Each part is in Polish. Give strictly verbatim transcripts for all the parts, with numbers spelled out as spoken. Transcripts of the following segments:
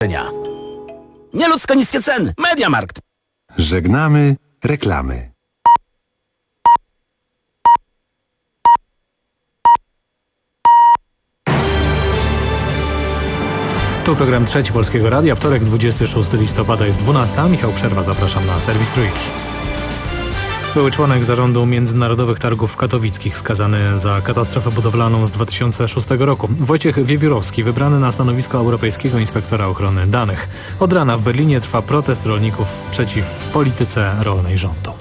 Nieludzko niskie ceny. Mediamarkt. Żegnamy reklamy. Tu program Trzeci Polskiego Radia. Wtorek, dwudziestego szóstego listopada jest dwunasta. Michał Przerwa, zapraszam na serwis Trójki. Były członek zarządu Międzynarodowych Targów Katowickich, skazany za katastrofę budowlaną z dwa tysiące szóstego roku. Wojciech Wiewiórowski, wybrany na stanowisko Europejskiego Inspektora Ochrony Danych. Od rana w Berlinie trwa protest rolników przeciw polityce rolnej rządu.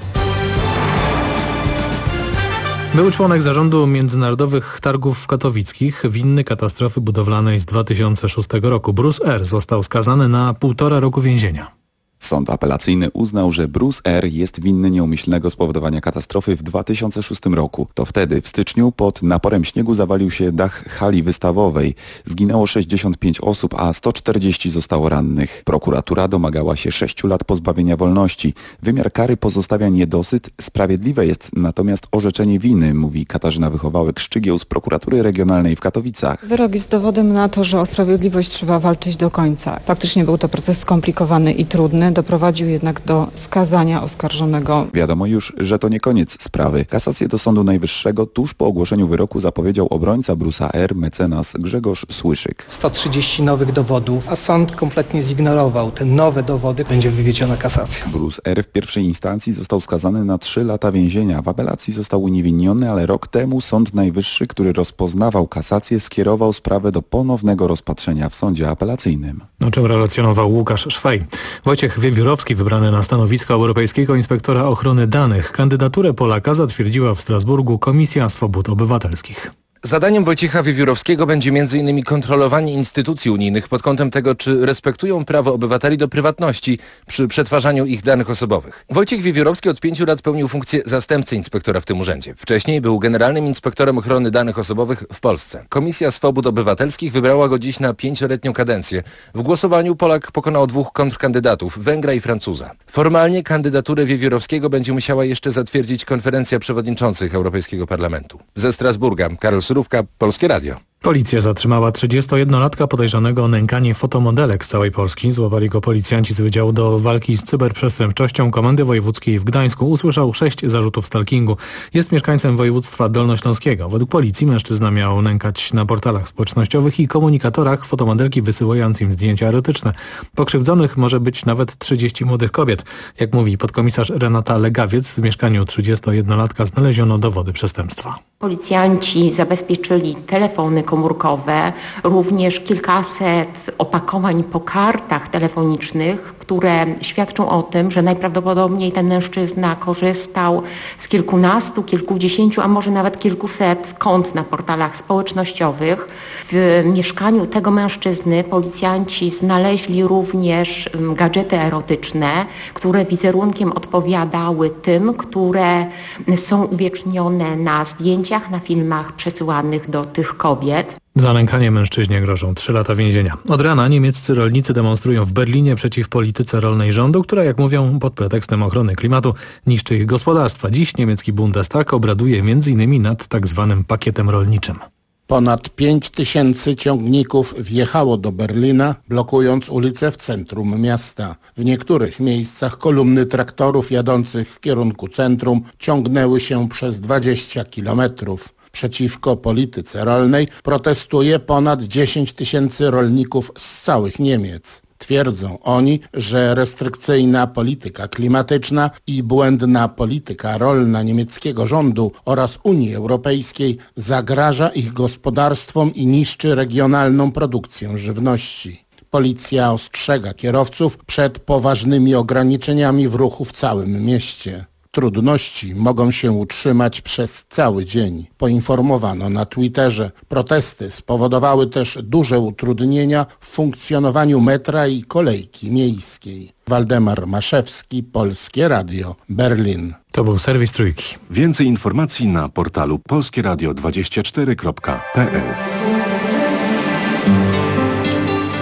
Były członek zarządu Międzynarodowych Targów Katowickich, winny katastrofy budowlanej z dwa tysiące szóstego roku. Bruce R. został skazany na półtora roku więzienia. Sąd apelacyjny uznał, że Bruce R. jest winny nieumyślnego spowodowania katastrofy w dwa tysiące szóstym roku. To wtedy, w styczniu, pod naporem śniegu zawalił się dach hali wystawowej. Zginęło sześćdziesiąt pięć osób, a sto czterdzieści zostało rannych. Prokuratura domagała się sześciu lat pozbawienia wolności. Wymiar kary pozostawia niedosyt. Sprawiedliwe jest natomiast orzeczenie winy, mówi Katarzyna Wychowałek-Szczygieł z prokuratury regionalnej w Katowicach. Wyrok jest dowodem na to, że o sprawiedliwość trzeba walczyć do końca. Faktycznie był to proces skomplikowany i trudny. Doprowadził jednak do skazania oskarżonego. Wiadomo już, że to nie koniec sprawy. Kasację do Sądu Najwyższego tuż po ogłoszeniu wyroku zapowiedział obrońca Bruce'a R., mecenas Grzegorz Słyszyk. sto trzydzieści nowych dowodów, a sąd kompletnie zignorował te nowe dowody. Będzie wywiedziona kasacja. Bruce R. w pierwszej instancji został skazany na trzy lata więzienia. W apelacji został uniewinniony, ale rok temu Sąd Najwyższy, który rozpoznawał kasację, skierował sprawę do ponownego rozpatrzenia w sądzie apelacyjnym. O czym relacjonował Łukasz Szwej. Wojciech Wiewiórowski, wybrany na stanowisko Europejskiego Inspektora Ochrony Danych. Kandydaturę Polaka zatwierdziła w Strasburgu Komisja Swobód Obywatelskich. Zadaniem Wojciecha Wiewiórowskiego będzie między innymi kontrolowanie instytucji unijnych pod kątem tego, czy respektują prawo obywateli do prywatności przy przetwarzaniu ich danych osobowych. Wojciech Wiewiórowski od pięciu lat pełnił funkcję zastępcy inspektora w tym urzędzie. Wcześniej był generalnym inspektorem ochrony danych osobowych w Polsce. Komisja Swobód Obywatelskich wybrała go dziś na pięcioletnią kadencję. W głosowaniu Polak pokonał dwóch kontrkandydatów, Węgra i Francuza. Formalnie kandydaturę Wiewiórowskiego będzie musiała jeszcze zatwierdzić konferencja przewodniczących Europejskiego Parlamentu. Ze Strasburga, Karol Surówka, Polskie Radio. Policja zatrzymała trzydziestojednolatka podejrzanego o nękanie fotomodelek z całej Polski. Złapali go policjanci z Wydziału do Walki z Cyberprzestępczością Komendy Wojewódzkiej w Gdańsku. Usłyszał sześć zarzutów stalkingu. Jest mieszkańcem województwa dolnośląskiego. Według policji mężczyzna miał nękać na portalach społecznościowych i komunikatorach fotomodelki, wysyłając im zdjęcia erotyczne. Pokrzywdzonych może być nawet trzydzieści młodych kobiet. Jak mówi podkomisarz Renata Legawiec, w mieszkaniu trzydziestojednolatka znaleziono dowody przestępstwa. Policjanci zabezpieczyli telefony komórkowe, również kilkaset opakowań po kartach telefonicznych, które świadczą o tym, że najprawdopodobniej ten mężczyzna korzystał z kilkunastu, kilkudziesięciu, a może nawet kilkuset kont na portalach społecznościowych. W mieszkaniu tego mężczyzny policjanci znaleźli również gadżety erotyczne, które wizerunkiem odpowiadały tym, które są uwiecznione na zdjęciach, na filmach przesyłanych do tych kobiet. Za nękanie mężczyźnie grożą trzy lata więzienia. Od rana niemieccy rolnicy demonstrują w Berlinie przeciw polityce rolnej rządu, która, jak mówią, pod pretekstem ochrony klimatu niszczy ich gospodarstwa. Dziś niemiecki Bundestag obraduje m.in. nad tak zwanym pakietem rolniczym. Ponad pięć tysięcy ciągników wjechało do Berlina, blokując ulice w centrum miasta. W niektórych miejscach kolumny traktorów jadących w kierunku centrum ciągnęły się przez dwadzieścia kilometrów. Przeciwko polityce rolnej protestuje ponad dziesięć tysięcy rolników z całych Niemiec. Twierdzą oni, że restrykcyjna polityka klimatyczna i błędna polityka rolna niemieckiego rządu oraz Unii Europejskiej zagraża ich gospodarstwom i niszczy regionalną produkcję żywności. Policja ostrzega kierowców przed poważnymi ograniczeniami w ruchu w całym mieście. Trudności mogą się utrzymać przez cały dzień, poinformowano na Twitterze. Protesty spowodowały też duże utrudnienia w funkcjonowaniu metra i kolejki miejskiej. Waldemar Maszewski, Polskie Radio, Berlin. To był serwis Trójki. Więcej informacji na portalu polskieradio dwadzieścia cztery kropka p l.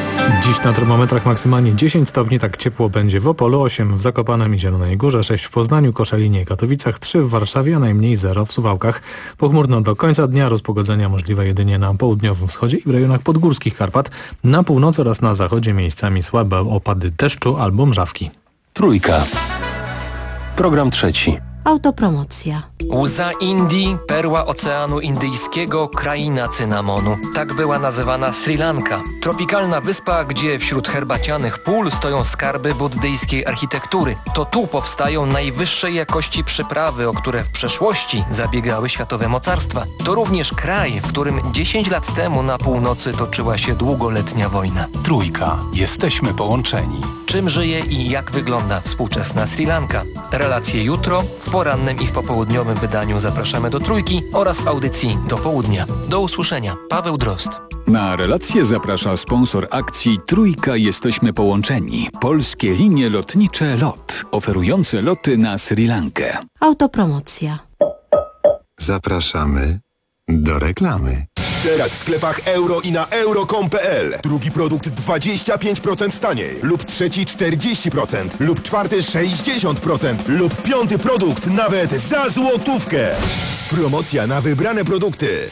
Dziś na termometrach maksymalnie dziesięć stopni, tak ciepło będzie w Opolu, osiem w Zakopanem i Zielonej Górze, sześć w Poznaniu, Koszalinie i Katowicach, trzy w Warszawie, a najmniej zero w Suwałkach. Pochmurno do końca dnia, rozpogodzenia możliwe jedynie na południowym wschodzie i w rejonach podgórskich Karpat. Na północy oraz na zachodzie miejscami słabe opady deszczu albo mrzawki. Trójka. Program trzeci. Autopromocja. Łza Indii, perła Oceanu Indyjskiego, kraina cynamonu. Tak była nazywana Sri Lanka. Tropikalna wyspa, gdzie wśród herbacianych pól stoją skarby buddyjskiej architektury. To tu powstają najwyższej jakości przyprawy, o które w przeszłości zabiegały światowe mocarstwa. To również kraj, w którym dziesięć lat temu na północy toczyła się długoletnia wojna. Trójka. Jesteśmy połączeni. Czym żyje i jak wygląda współczesna Sri Lanka? Relacje jutro, w porannym i w popołudniowym wydaniu zapraszamy do Trójki oraz w audycji do południa. Do usłyszenia. Paweł Drozd. Na relację zaprasza sponsor akcji Trójka Jesteśmy Połączeni. Polskie linie lotnicze LOT, oferujące loty na Sri Lankę. Autopromocja. Zapraszamy do reklamy. Teraz w sklepach euro i na euro kropka com kropka pe el. Drugi produkt dwadzieścia pięć procent taniej. Lub trzeci czterdzieści procent. Lub czwarty sześćdziesiąt procent. Lub piąty produkt nawet za złotówkę. Promocja na wybrane produkty.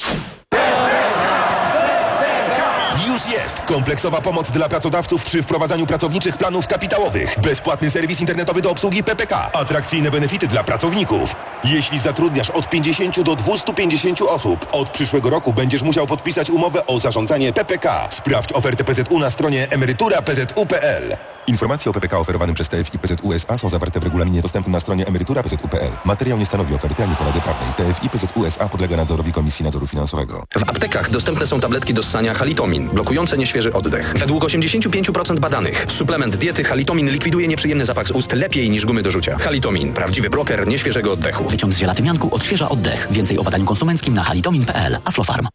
Już jest kompleksowa pomoc dla pracodawców przy wprowadzaniu pracowniczych planów kapitałowych. Bezpłatny serwis internetowy do obsługi P P K. Atrakcyjne benefity dla pracowników. Jeśli zatrudniasz od pięćdziesięciu do dwustu pięćdziesięciu osób, od przyszłego roku będziesz musiał podpisać umowę o zarządzanie P P K. Sprawdź ofertę P Z U na stronie emerytura kropka p z u kropka p l. Informacje o P P K oferowanym przez T F I P Z U S A są zawarte w regulaminie dostępnym na stronie emerytura kropka p z u kropka p l. Materiał nie stanowi oferty ani porady prawnej. T F I P Z U S A podlega nadzorowi Komisji Nadzoru Finansowego. W aptekach dostępne są tabletki do ssania Halitomin, blokujące nieświeży oddech. Według osiemdziesiąt pięć procent badanych suplement diety Halitomin likwiduje nieprzyjemny zapach z ust lepiej niż gumy do rzucia. Halitomin, prawdziwy bloker nieświeżego oddechu. Wyciąg z żelatymianku odświeża oddech. Więcej o badaniu konsumenckim na halitomin kropka p l. Aflofarm.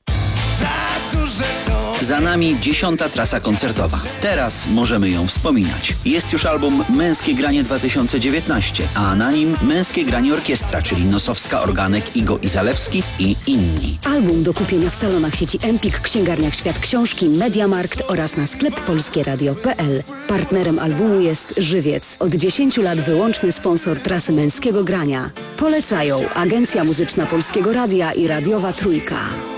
Za nami dziesiąta trasa koncertowa. Teraz możemy ją wspominać. Jest już album Męskie Granie dwa tysiące dziewiętnaście, a na nim Męskie Granie Orkiestra, czyli Nosowska, Organek, Igo i Zalewski i inni. Album do kupienia w salonach sieci Empik, księgarniach Świat Książki, Mediamarkt oraz na sklep polskieradio kropka p l. Partnerem albumu jest Żywiec. Od dziesięciu lat wyłączny sponsor trasy Męskiego Grania. Polecają Agencja Muzyczna Polskiego Radia i Radiowa Trójka.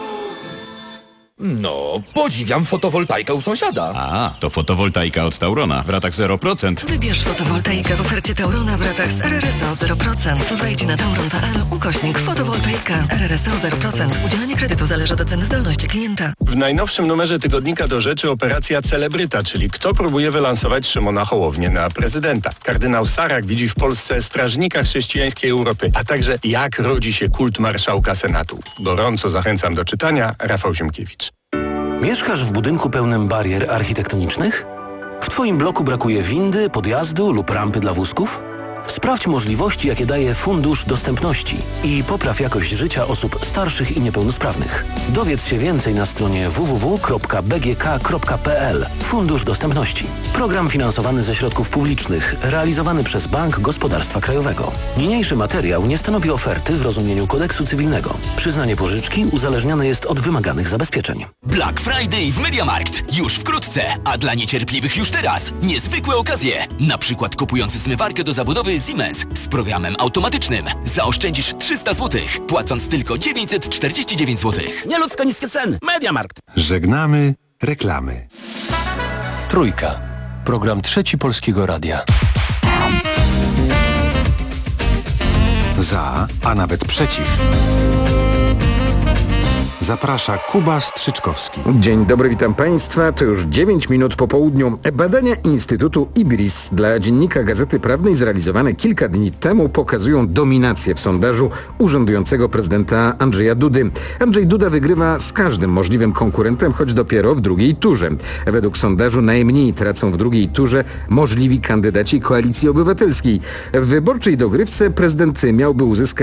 No, podziwiam fotowoltaikę u sąsiada. A, to fotowoltaika od Taurona w ratach zero procent. Wybierz fotowoltaikę w ofercie Taurona w ratach z R R S O zero procent. Wejdź na tauron kropka p l ukośnik fotowoltaika. R R S O zero procent. Udzielanie kredytu zależy od oceny zdolności klienta. W najnowszym numerze tygodnika Do Rzeczy operacja Celebryta, czyli kto próbuje wylansować Szymona Hołownię na prezydenta. Kardynał Sarak widzi w Polsce strażnika chrześcijańskiej Europy, a także jak rodzi się kult marszałka Senatu. Gorąco zachęcam do czytania. Rafał Ziemkiewicz. Mieszkasz w budynku pełnym barier architektonicznych? W Twoim bloku brakuje windy, podjazdu lub rampy dla wózków? Sprawdź możliwości, jakie daje Fundusz Dostępności i popraw jakość życia osób starszych i niepełnosprawnych. Dowiedz się więcej na stronie w w w kropka b g k kropka p l. Fundusz Dostępności. Program finansowany ze środków publicznych, realizowany przez Bank Gospodarstwa Krajowego. Niniejszy materiał nie stanowi oferty w rozumieniu kodeksu cywilnego. Przyznanie pożyczki uzależnione jest od wymaganych zabezpieczeń. Black Friday w Mediamarkt. Już wkrótce, a dla niecierpliwych już teraz. Niezwykłe okazje. Na przykład kupujący zmywarkę do zabudowy Siemens z programem automatycznym. Zaoszczędzisz trzysta złotych, płacąc tylko dziewięćset czterdzieści dziewięć złotych. Nieludzko niskie ceny. Mediamarkt. Żegnamy reklamy. Trójka. Program trzeci Polskiego Radia. Za, a nawet przeciw. Zaprasza Kuba Strzyczkowski. Dzień dobry, witam Państwa. To już dziewięć minut po południu. Badania Instytutu Ibris dla Dziennika Gazety Prawnej zrealizowane kilka dni temu pokazują dominację w sondażu urzędującego prezydenta Andrzeja Dudy. Andrzej Duda wygrywa z każdym możliwym konkurentem, choć dopiero w drugiej turze. Według sondażu najmniej tracą w drugiej turze możliwi kandydaci Koalicji Obywatelskiej. W wyborczej dogrywce prezydent miałby uzyskać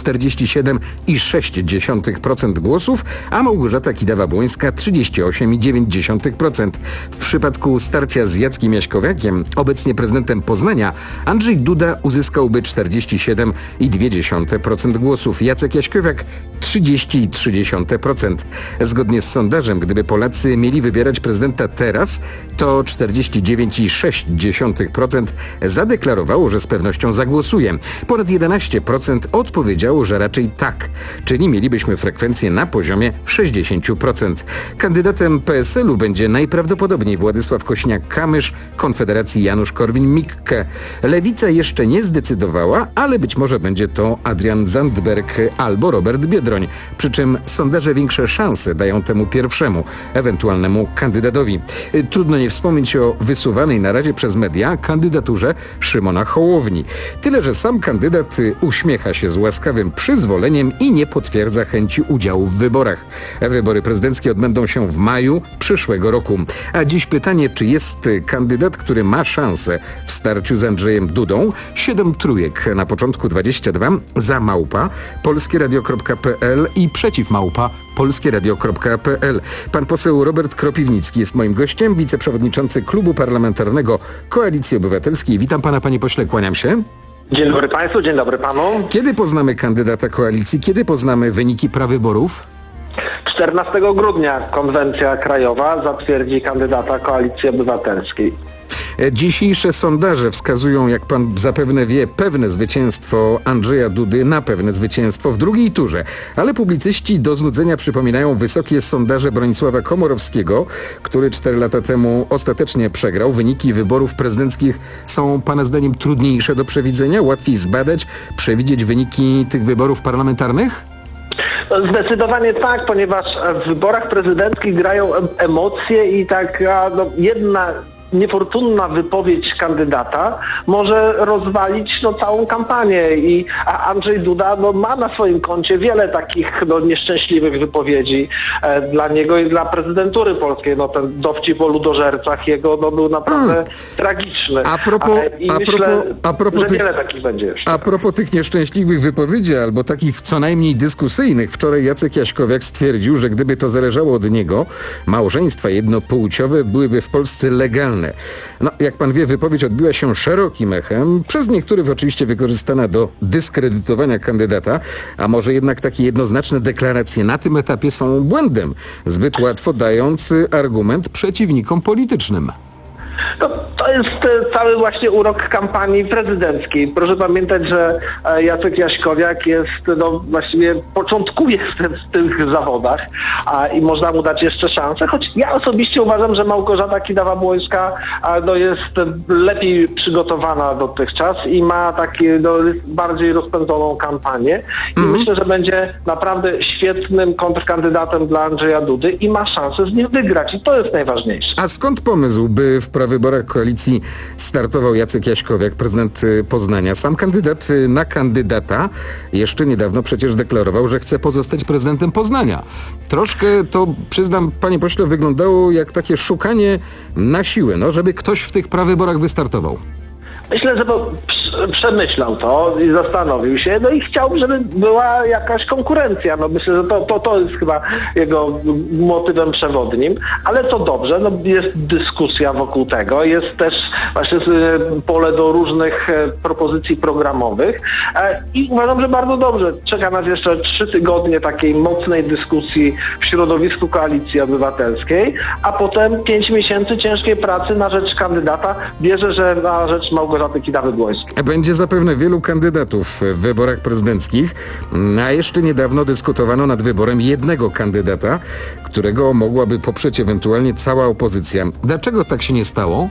czterdzieści siedem i sześć dziesiątych procent głosów, a Małgorzata Kidawa-Błońska trzydzieści osiem i dziewięć dziesiątych procent. W przypadku starcia z Jackiem Jaśkowiakiem, obecnie prezydentem Poznania, Andrzej Duda uzyskałby czterdzieści siedem i dwie dziesiąte procent głosów. Jacek Jaśkowiak trzydzieści i trzy dziesiąte procent. Zgodnie z sondażem, gdyby Polacy mieli wybierać prezydenta teraz, to czterdzieści dziewięć i sześć dziesiątych procent zadeklarowało, że z pewnością zagłosuje. Ponad jedenaście procent odpowiedziało, że raczej tak, czyli mielibyśmy frekwencję na poziomie sześćdziesiąt procent. Kandydatem P S L u będzie najprawdopodobniej Władysław Kośniak-Kamysz, Konfederacji Janusz Korwin-Mikke. Lewica jeszcze nie zdecydowała, ale być może będzie to Adrian Zandberg albo Robert Biedroń. Przy czym sondaże większe szanse dają temu pierwszemu, ewentualnemu kandydatowi. Trudno nie wspomnieć o wysuwanej na razie przez media kandydaturze Szymona Hołowni. Tyle, że sam kandydat uśmiecha się z łaskawym przyzwoleniem i nie potwierdza chęci udziału w wyborach. Wybory prezydenckie odbędą się w maju przyszłego roku. A dziś pytanie, czy jest kandydat, który ma szansę w starciu z Andrzejem Dudą? Siedem trójek na początku dwadzieścia dwa, za małpa polskieradio kropka p l i przeciw małpa polskieradio kropka p l. Pan poseł Robert Kropiwnicki jest moim gościem, wiceprzewodniczący Klubu Parlamentarnego Koalicji Obywatelskiej. Witam pana, panie pośle, kłaniam się. Dzień dobry państwu, dzień dobry panu. Kiedy poznamy kandydata koalicji? Kiedy poznamy wyniki prawyborów? czternastego grudnia konwencja krajowa zatwierdzi kandydata Koalicji Obywatelskiej. Dzisiejsze sondaże wskazują, jak pan zapewne wie, pewne zwycięstwo Andrzeja Dudy na pewne zwycięstwo w drugiej turze. Ale publicyści do znudzenia przypominają wysokie sondaże Bronisława Komorowskiego, który cztery lata temu ostatecznie przegrał. Wyniki wyborów prezydenckich są pana zdaniem trudniejsze do przewidzenia? Łatwiej zbadać, przewidzieć wyniki tych wyborów parlamentarnych? Zdecydowanie tak, ponieważ w wyborach prezydenckich grają emocje i taka no, jedna niefortunna wypowiedź kandydata może rozwalić no, całą kampanię i a Andrzej Duda no, ma na swoim koncie wiele takich no, nieszczęśliwych wypowiedzi e, dla niego i dla prezydentury polskiej. No, ten dowcip o ludożercach jego no, był naprawdę hmm. tragiczny. A propos, a, I a myślę, propos, a propos że tych, wiele takich będzie jeszcze. A propos tych nieszczęśliwych wypowiedzi albo takich co najmniej dyskusyjnych, wczoraj Jacek Jaśkowiak stwierdził, że gdyby to zależało od niego, małżeństwa jednopłciowe byłyby w Polsce legalne. No, jak pan wie, wypowiedź odbiła się szerokim echem, przez niektórych oczywiście wykorzystana do dyskredytowania kandydata, a może jednak takie jednoznaczne deklaracje na tym etapie są błędem, zbyt łatwo dając argument przeciwnikom politycznym. No, to jest cały właśnie urok kampanii prezydenckiej. Proszę pamiętać, że Jacek Jaśkowiak jest, no właściwie początkuje w, te, w tych zawodach a, i można mu dać jeszcze szansę, choć ja osobiście uważam, że Małgorzata Kidawa-Błońska no, jest lepiej przygotowana dotychczas i ma taki no, bardziej rozpędzoną kampanię i mm. myślę, że będzie naprawdę świetnym kontrkandydatem dla Andrzeja Dudy i ma szansę z nim wygrać i to jest najważniejsze. A skąd pomysł, by w prawyborach koalicji startował Jacek Jaśkowiak, prezydent Poznania? Sam kandydat na kandydata jeszcze niedawno przecież deklarował, że chce pozostać prezydentem Poznania. Troszkę to, przyznam, panie pośle, wyglądało jak takie szukanie na siłę, no, żeby ktoś w tych prawyborach wystartował. Myślę, że przemyślał to i zastanowił się, no i chciał, żeby była jakaś konkurencja. No myślę, że to, to, to jest chyba jego motywem przewodnim, ale to dobrze, no jest dyskusja wokół tego, jest też właśnie pole do różnych propozycji programowych i uważam, że bardzo dobrze. Czeka nas jeszcze trzy tygodnie takiej mocnej dyskusji w środowisku Koalicji Obywatelskiej, a potem pięć miesięcy ciężkiej pracy na rzecz kandydata, wierzę, że na rzecz Małgorzaty Kidawy-Błońskiej. Będzie zapewne wielu kandydatów w wyborach prezydenckich, a jeszcze niedawno dyskutowano nad wyborem jednego kandydata, którego mogłaby poprzeć ewentualnie cała opozycja. Dlaczego tak się nie stało?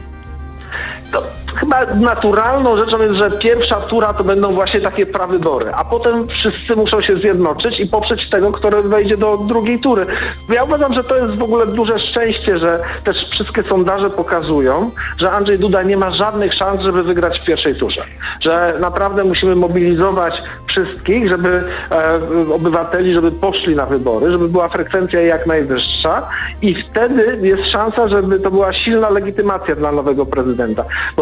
To chyba naturalną rzeczą jest, że pierwsza tura to będą właśnie takie prawybory, a potem wszyscy muszą się zjednoczyć i poprzeć tego, który wejdzie do drugiej tury. Ja uważam, że to jest w ogóle duże szczęście, że też wszystkie sondaże pokazują, że Andrzej Duda nie ma żadnych szans, żeby wygrać w pierwszej turze. Że naprawdę musimy mobilizować wszystkich, żeby e, obywateli, żeby poszli na wybory, żeby była frekwencja jak najwyższa i wtedy jest szansa, żeby to była silna legitymacja dla nowego prezydenta. Bo nowy prezydent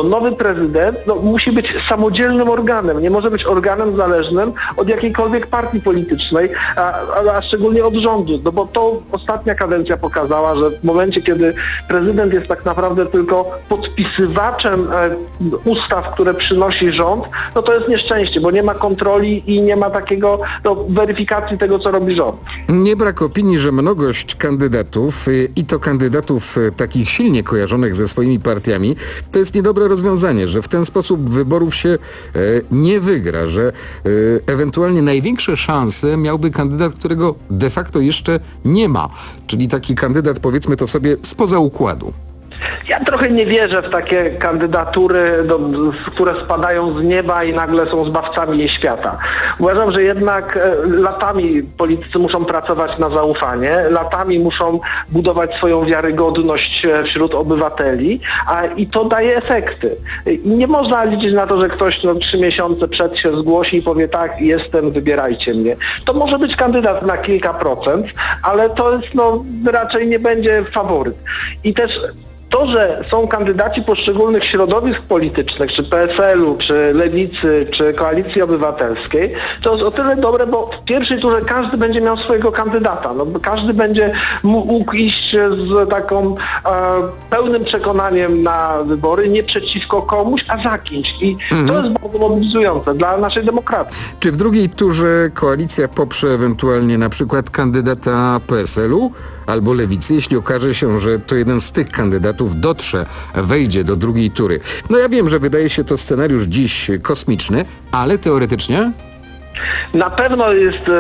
prezydent no, musi być samodzielnym organem, nie może być organem zależnym od jakiejkolwiek partii politycznej, a, a, a szczególnie od rządu, no bo to ostatnia kadencja pokazała, że w momencie, kiedy prezydent jest tak naprawdę tylko podpisywaczem e, ustaw, które przynosi rząd, no to jest nieszczęście, bo nie ma kontroli i nie ma takiego no, weryfikacji tego, co robi rząd. Nie brak opinii, że mnogość kandydatów y, i to kandydatów y, takich silnie kojarzonych ze swoimi partiami, to jest niedobre rozwiązanie, że w ten sposób wyborów się y, nie wygra, że y, ewentualnie największe szanse miałby kandydat, którego de facto jeszcze nie ma, czyli taki kandydat, powiedzmy to sobie, spoza układu. Ja trochę nie wierzę w takie kandydatury, do, które spadają z nieba i nagle są zbawcami jej świata. Uważam, że jednak e, latami politycy muszą pracować na zaufanie, latami muszą budować swoją wiarygodność wśród obywateli, a i to daje efekty. I nie można liczyć na to, że ktoś no, trzy miesiące przed się zgłosi i powie tak, jestem, wybierajcie mnie. To może być kandydat na kilka procent, ale to jest no, raczej nie będzie faworyt. I też to, że są kandydaci poszczególnych środowisk politycznych, czy P S L u, czy Lewicy, czy Koalicji Obywatelskiej, to jest o tyle dobre, bo w pierwszej turze każdy będzie miał swojego kandydata. No, każdy będzie mógł iść z taką e, pełnym przekonaniem na wybory, nie przeciwko komuś, a za kimś. I mhm. to jest bardzo mobilizujące dla naszej demokracji. Czy w drugiej turze koalicja poprze ewentualnie na przykład kandydata P S L u albo Lewicy, jeśli okaże się, że to jeden z tych kandydatów dotrze, wejdzie do drugiej tury? No ja wiem, że wydaje się to scenariusz dziś kosmiczny, ale teoretycznie? Na pewno jest,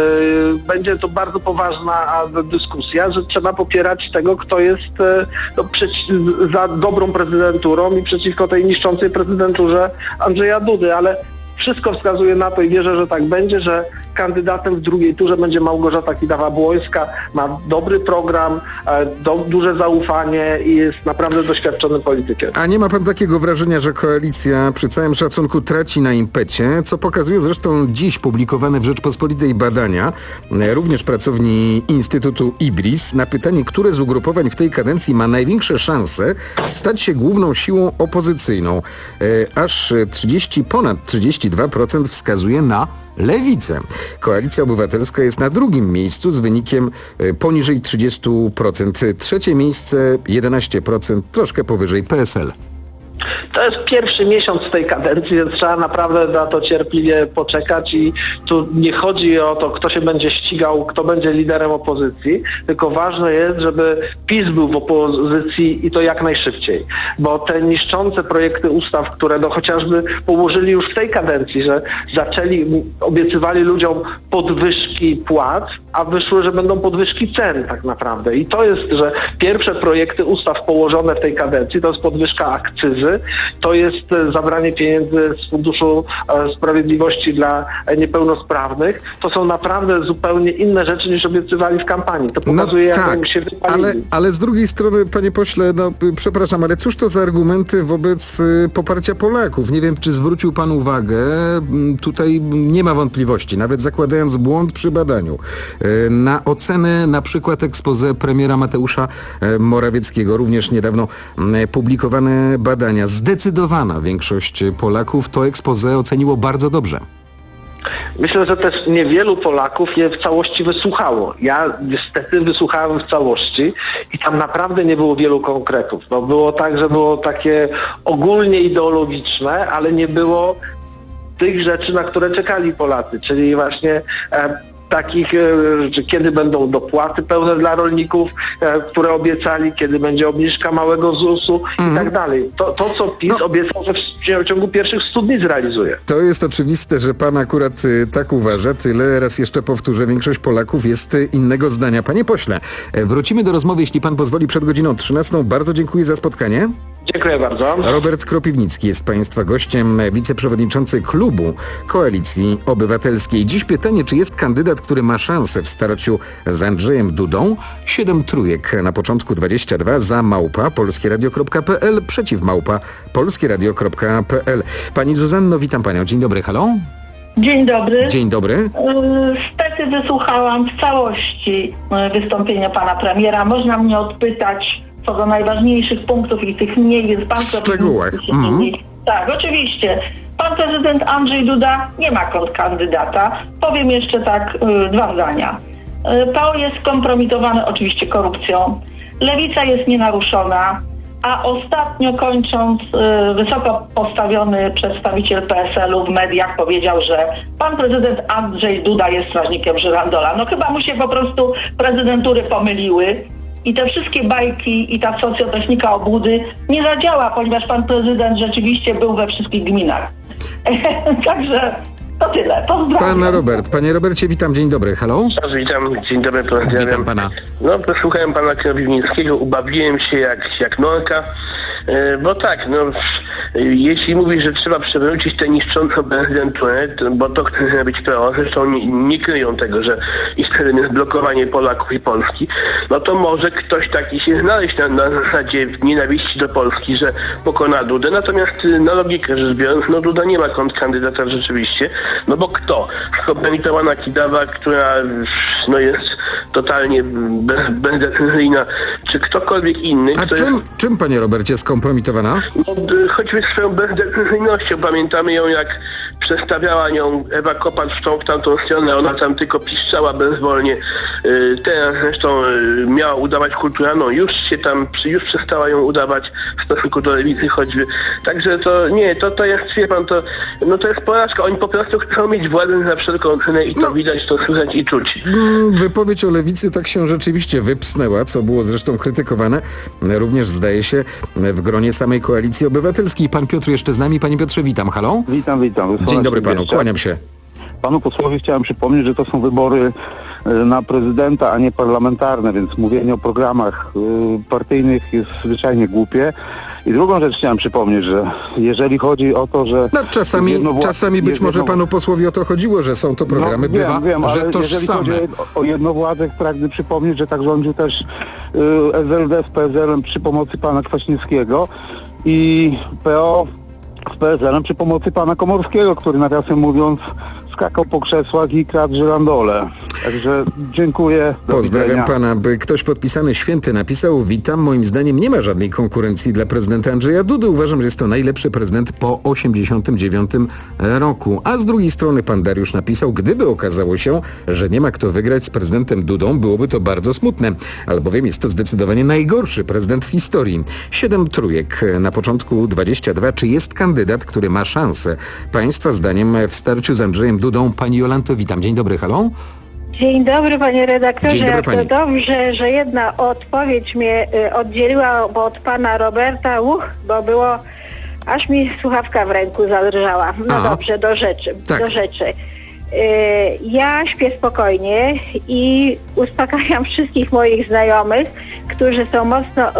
e, będzie to bardzo poważna dyskusja, że trzeba popierać tego, kto jest e, no, przeci- za dobrą prezydenturą i przeciwko tej niszczącej prezydenturze Andrzeja Dudy, ale wszystko wskazuje na to i wierzę, że tak będzie, że kandydatem w drugiej turze będzie Małgorzata Kidawa-Błońska. Ma dobry program, do, duże zaufanie i jest naprawdę doświadczonym politykiem. A nie ma pan takiego wrażenia, że koalicja przy całym szacunku traci na impecie, co pokazują zresztą dziś publikowane w Rzeczpospolitej badania, również pracowni Instytutu IBRIS, na pytanie, które z ugrupowań w tej kadencji ma największe szanse stać się główną siłą opozycyjną. Aż trzydzieści, ponad trzydzieści dwa procent wskazuje na Lewicę. Koalicja Obywatelska jest na drugim miejscu z wynikiem poniżej trzydzieści procent. Trzecie miejsce jedenaście procent, troszkę powyżej P S L. To jest pierwszy miesiąc tej kadencji, więc trzeba naprawdę na to cierpliwie poczekać i tu nie chodzi o to, kto się będzie ścigał, kto będzie liderem opozycji, tylko ważne jest, żeby PiS był w opozycji i to jak najszybciej, bo te niszczące projekty ustaw, które no chociażby położyli już w tej kadencji, że zaczęli, obiecywali ludziom podwyżki płac, a wyszły, że będą podwyżki cen tak naprawdę. I to jest, że pierwsze projekty ustaw położone w tej kadencji to jest podwyżka akcyzy, to jest zabranie pieniędzy z Funduszu Sprawiedliwości dla niepełnosprawnych. To są naprawdę zupełnie inne rzeczy niż obiecywali w kampanii. To pokazuje, no, jak tak, się wypalili. Ale, ale z drugiej strony, panie pośle, no przepraszam, ale cóż to za argumenty wobec y, poparcia Polaków? Nie wiem, czy zwrócił pan uwagę, tutaj nie ma wątpliwości, nawet zakładając błąd przy badaniu, y, na ocenę na przykład expose premiera Mateusza y, Morawieckiego, również niedawno y, publikowane badania. Zdecydowana większość Polaków to expose oceniło bardzo dobrze. Myślę, że też niewielu Polaków je w całości wysłuchało. Ja niestety wysłuchałem w całości i tam naprawdę nie było wielu konkretów. No, było tak, że było takie ogólnie ideologiczne, ale nie było tych rzeczy, na które czekali Polacy, czyli właśnie e, takich, że kiedy będą dopłaty pełne dla rolników, które obiecali, kiedy będzie obniżka małego zusu mm. i tak dalej. To, to co PiS no. obiecał, że w ciągu pierwszych stu dni zrealizuje. To jest oczywiste, że pan akurat y, tak uważa. Tyle, raz jeszcze powtórzę, większość Polaków jest y, innego zdania. Panie pośle, wrócimy do rozmowy, jeśli pan pozwoli, przed godziną trzynastą. Bardzo dziękuję za spotkanie. Dziękuję bardzo. Robert Kropiwnicki jest państwa gościem, wiceprzewodniczący klubu Koalicji Obywatelskiej. Dziś pytanie, czy jest kandydat, który ma szansę w starciu z Andrzejem Dudą? Siedem trójek na początku, dwadzieścia dwa za małpa polskieradio kropka p l, przeciw małpa polskieradio kropka p l. Pani Zuzanno, witam panią. Dzień dobry, halo? Dzień dobry. Dzień dobry. Stety wysłuchałam w całości wystąpienia pana premiera. Można mnie odpytać co do najważniejszych punktów i tych mniej, więc pan w szczegółach. Mm. Tak, oczywiście. Pan prezydent Andrzej Duda nie ma kontrkandydata. Powiem jeszcze tak y, dwa zdania. Y, P O jest skompromitowane oczywiście korupcją. Lewica jest nienaruszona, a ostatnio kończąc y, wysoko postawiony przedstawiciel P S L u w mediach powiedział, że pan prezydent Andrzej Duda jest strażnikiem Żyrandola. No chyba mu się po prostu prezydentury pomyliły. I te wszystkie bajki i ta socjotechnika obłudy nie zadziała, ponieważ pan prezydent rzeczywiście był we wszystkich gminach. Także to tyle. Pozdrawiam. Pan Robert. Panie Robercie, witam. Dzień dobry. Halo? Witam. Dzień dobry. Pozdrawiam. Witam pana. No, posłuchałem pana Krowińskiego, ubawiłem się jak, jak norka, e, bo tak, no, jeśli mówi, że trzeba przewrócić tę niszczącą prezydenturę, to, bo to chce zrobić P O, zresztą nie, nie kryją tego, że ich celem jest blokowanie Polaków i Polski, no to może ktoś taki się znaleźć na, na zasadzie nienawiści do Polski, że pokona Dudę, natomiast na logikę rzecz biorąc, no Duda nie ma kontrkandydata rzeczywiście, no bo kto? Skompromitowana Kidawa, która no jest totalnie bez, bezdecyzyjna, czy ktokolwiek inny. A kto czym, jest... czym, panie Robercie, skompromitowana? No, choćby swoją bezdecyzyjnością. Pamiętamy ją, jak przestawiała nią Ewa Kopacz w tą, w tamtą stronę, ona tam tylko piszczała bezwolnie. Yy, teraz zresztą yy, miała udawać kulturalną, już się tam, już przestała ją udawać w stosunku do lewicy choćby. Także to nie, to, to jest, wie pan, to, no to jest porażka. Oni po prostu chcą mieć władzę za wszelką cenę i to no. widać, to słychać i czuć. Wypowiedź o lewicy tak się rzeczywiście wypsnęła, co było zresztą krytykowane, również zdaje się w gronie samej Koalicji Obywatelskiej. Pan Piotr jeszcze z nami. Panie Piotrze, witam. Halo? Witam, witam. Dzień dobry panu, kłaniam się. Panu posłowi chciałem przypomnieć, że to są wybory na prezydenta, a nie parlamentarne, więc mówienie o programach partyjnych jest zwyczajnie głupie. I drugą rzecz chciałem przypomnieć, że jeżeli chodzi o to, że... No czasami, jednowład... czasami być może panu posłowi o to chodziło, że są to programy, no, wiem, bywa, wiem, że ale jeżeli chodzi o jednowładzę, pragnę przypomnieć, że tak rządził też y, S L D z P S L-em przy pomocy pana Kwaśniewskiego i P O z P S L-em przy pomocy pana Komorowskiego, który nawiasem mówiąc skakał po krzesłach i kradł żyrandole. Także dziękuję. Pozdrawiam pana. By ktoś podpisany Święty napisał: witam, moim zdaniem nie ma żadnej konkurencji dla prezydenta Andrzeja Dudy. Uważam, że jest to najlepszy prezydent po osiemdziesiątym dziewiątym roku. A z drugiej strony pan Dariusz napisał: gdyby okazało się, że nie ma kto wygrać z prezydentem Dudą, byłoby to bardzo smutne, albowiem jest to zdecydowanie najgorszy prezydent w historii. Siedem trójek. Na początku dwadzieścia dwa. Czy jest kandydat, który ma szansę państwa zdaniem w starciu z Andrzejem Dudą? Pani Jolanto, witam. Dzień dobry, halo? Dzień dobry, panie redaktorze. Dzień dobry, pani. To dobrze, że jedna odpowiedź mnie y, oddzieliła od pana Roberta, uch, bo było, aż mi słuchawka w ręku zadrżała. No Aha. dobrze, do rzeczy, tak. do rzeczy. Y, ja śpię spokojnie i uspokajam wszystkich moich znajomych, którzy są mocno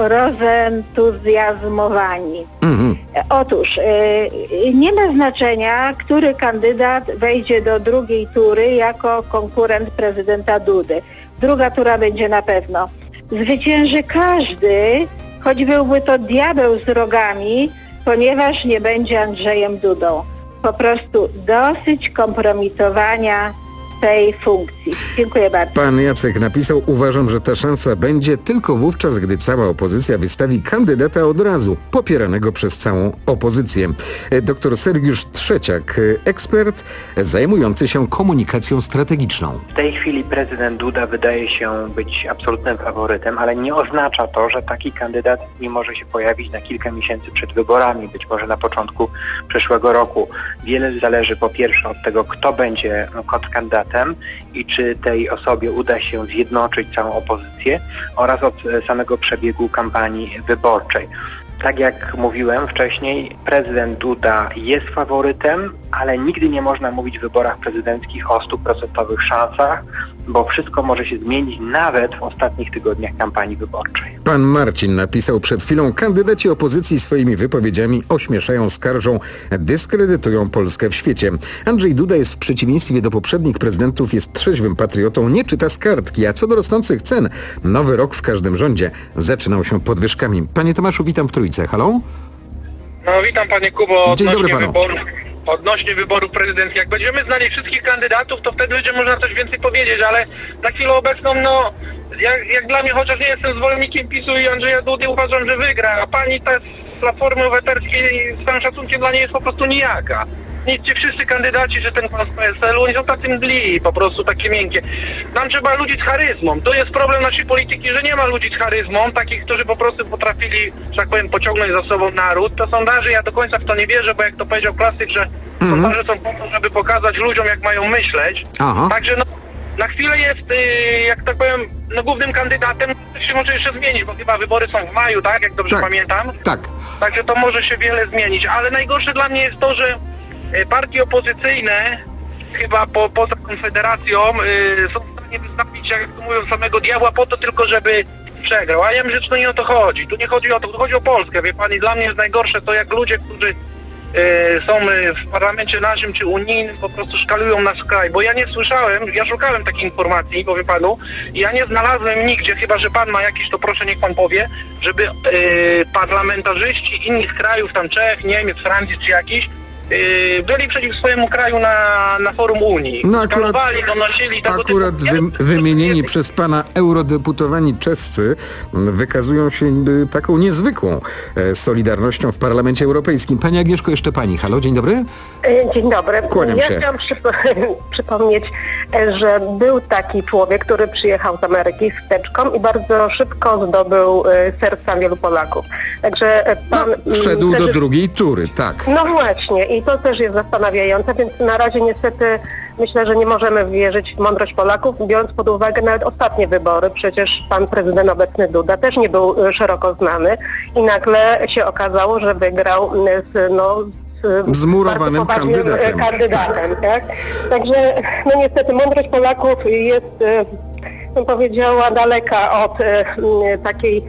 rozentuzjazmowani. Mhm. Otóż y, nie ma znaczenia, który kandydat wejdzie do drugiej tury jako konkurent prezydenta Dudy. Druga tura będzie na pewno. Zwycięży każdy, choć byłby to diabeł z rogami, ponieważ nie będzie Andrzejem Dudą. Po prostu dosyć kompromitowania tej funkcji. Dziękuję bardzo. Pan Jacek napisał: uważam, że ta szansa będzie tylko wówczas, gdy cała opozycja wystawi kandydata od razu, popieranego przez całą opozycję. Doktor Sergiusz Trzeciak, ekspert zajmujący się komunikacją strategiczną. W tej chwili prezydent Duda wydaje się być absolutnym faworytem, ale nie oznacza to, że taki kandydat nie może się pojawić na kilka miesięcy przed wyborami, być może na początku przyszłego roku. Wiele zależy po pierwsze od tego, kto będzie kontrkandydatem i czy tej osobie uda się zjednoczyć całą opozycję oraz od samego przebiegu kampanii wyborczej. Tak jak mówiłem wcześniej, prezydent Duda jest faworytem, ale nigdy nie można mówić w wyborach prezydenckich o stuprocentowych szansach, bo wszystko może się zmienić nawet w ostatnich tygodniach kampanii wyborczej. Pan Marcin napisał przed chwilą: kandydaci opozycji swoimi wypowiedziami ośmieszają, skarżą, dyskredytują Polskę w świecie. Andrzej Duda jest w przeciwieństwie do poprzednich prezydentów jest trzeźwym patriotą, nie czyta z kartki, a co do rosnących cen, nowy rok w każdym rządzie zaczynał się podwyżkami. Panie Tomaszu, witam w Trójce. Halo? No witam panie Kubo, Dzień dobry odnośnie panu. wyborów. Odnośnie wyborów prezydenckich. Jak będziemy znali wszystkich kandydatów, to wtedy będzie można coś więcej powiedzieć, ale na chwilę obecną, no, jak, jak dla mnie, chociaż nie jestem zwolennikiem PiSu i Andrzeja Dudy, uważam, że wygra, a pani ta Platformy Obywatelskiej z całym szacunkiem dla niej jest po prostu nijaka. Nic, ci wszyscy kandydaci, że ten pan z P S L u, oni są tacy mdli, po prostu takie miękkie. Nam trzeba ludzi z charyzmą. To jest problem naszej polityki, że nie ma ludzi z charyzmą, takich, którzy po prostu potrafili, że tak powiem, pociągnąć za sobą naród. To sondaże, ja do końca w to nie wierzę, bo jak to powiedział klasyk, że mm-hmm. sondaże są po to, żeby pokazać ludziom, jak mają myśleć. Aha. Także no, na chwilę jest, yy, jak tak powiem, no, głównym kandydatem. To się może jeszcze zmienić, bo chyba wybory są w maju, tak? Jak dobrze tak. pamiętam. Tak. Także to może się wiele zmienić, ale najgorsze dla mnie jest to, że partie opozycyjne, chyba po, poza Konfederacją, yy, są w stanie wystawić, jak to mówią, samego diabła po to tylko, żeby przegrał. A ja myślę, że to nie o to chodzi. Tu nie chodzi o to, tu chodzi o Polskę, wie pani. Dla mnie jest najgorsze to, jak ludzie, którzy yy, są w parlamencie naszym czy unijnym, po prostu szkalują nasz kraj. Bo ja nie słyszałem, ja szukałem takiej informacji, powiem panu, i ja nie znalazłem nigdzie, chyba że pan ma jakiś, to proszę niech pan powie, żeby yy, parlamentarzyści innych krajów, tam Czech, Niemiec, Francji czy jakiś, byli przeciw swojemu kraju na, na forum Unii. No akurat, donosili tego akurat typu... wy, wymienieni przez pana eurodeputowani czescy wykazują się taką niezwykłą solidarnością w Parlamencie Europejskim. Pani Agnieszko, jeszcze pani. Halo, dzień dobry. Dzień dobry. Kłaniam ja się. chciałam przypo- przypomnieć, że był taki człowiek, który przyjechał z Ameryki z wteczką i bardzo szybko zdobył serca wielu Polaków. Także pan... No, wszedł też... do drugiej tury, tak. No właśnie, i to też jest zastanawiające, więc na razie niestety myślę, że nie możemy wierzyć w mądrość Polaków, biorąc pod uwagę nawet ostatnie wybory. Przecież pan prezydent obecny Duda też nie był szeroko znany i nagle się okazało, że wygrał z, no, z zmurowanym kandydatem. kandydatem, tak? Także no niestety mądrość Polaków jest, bym powiedziała, daleka od takiej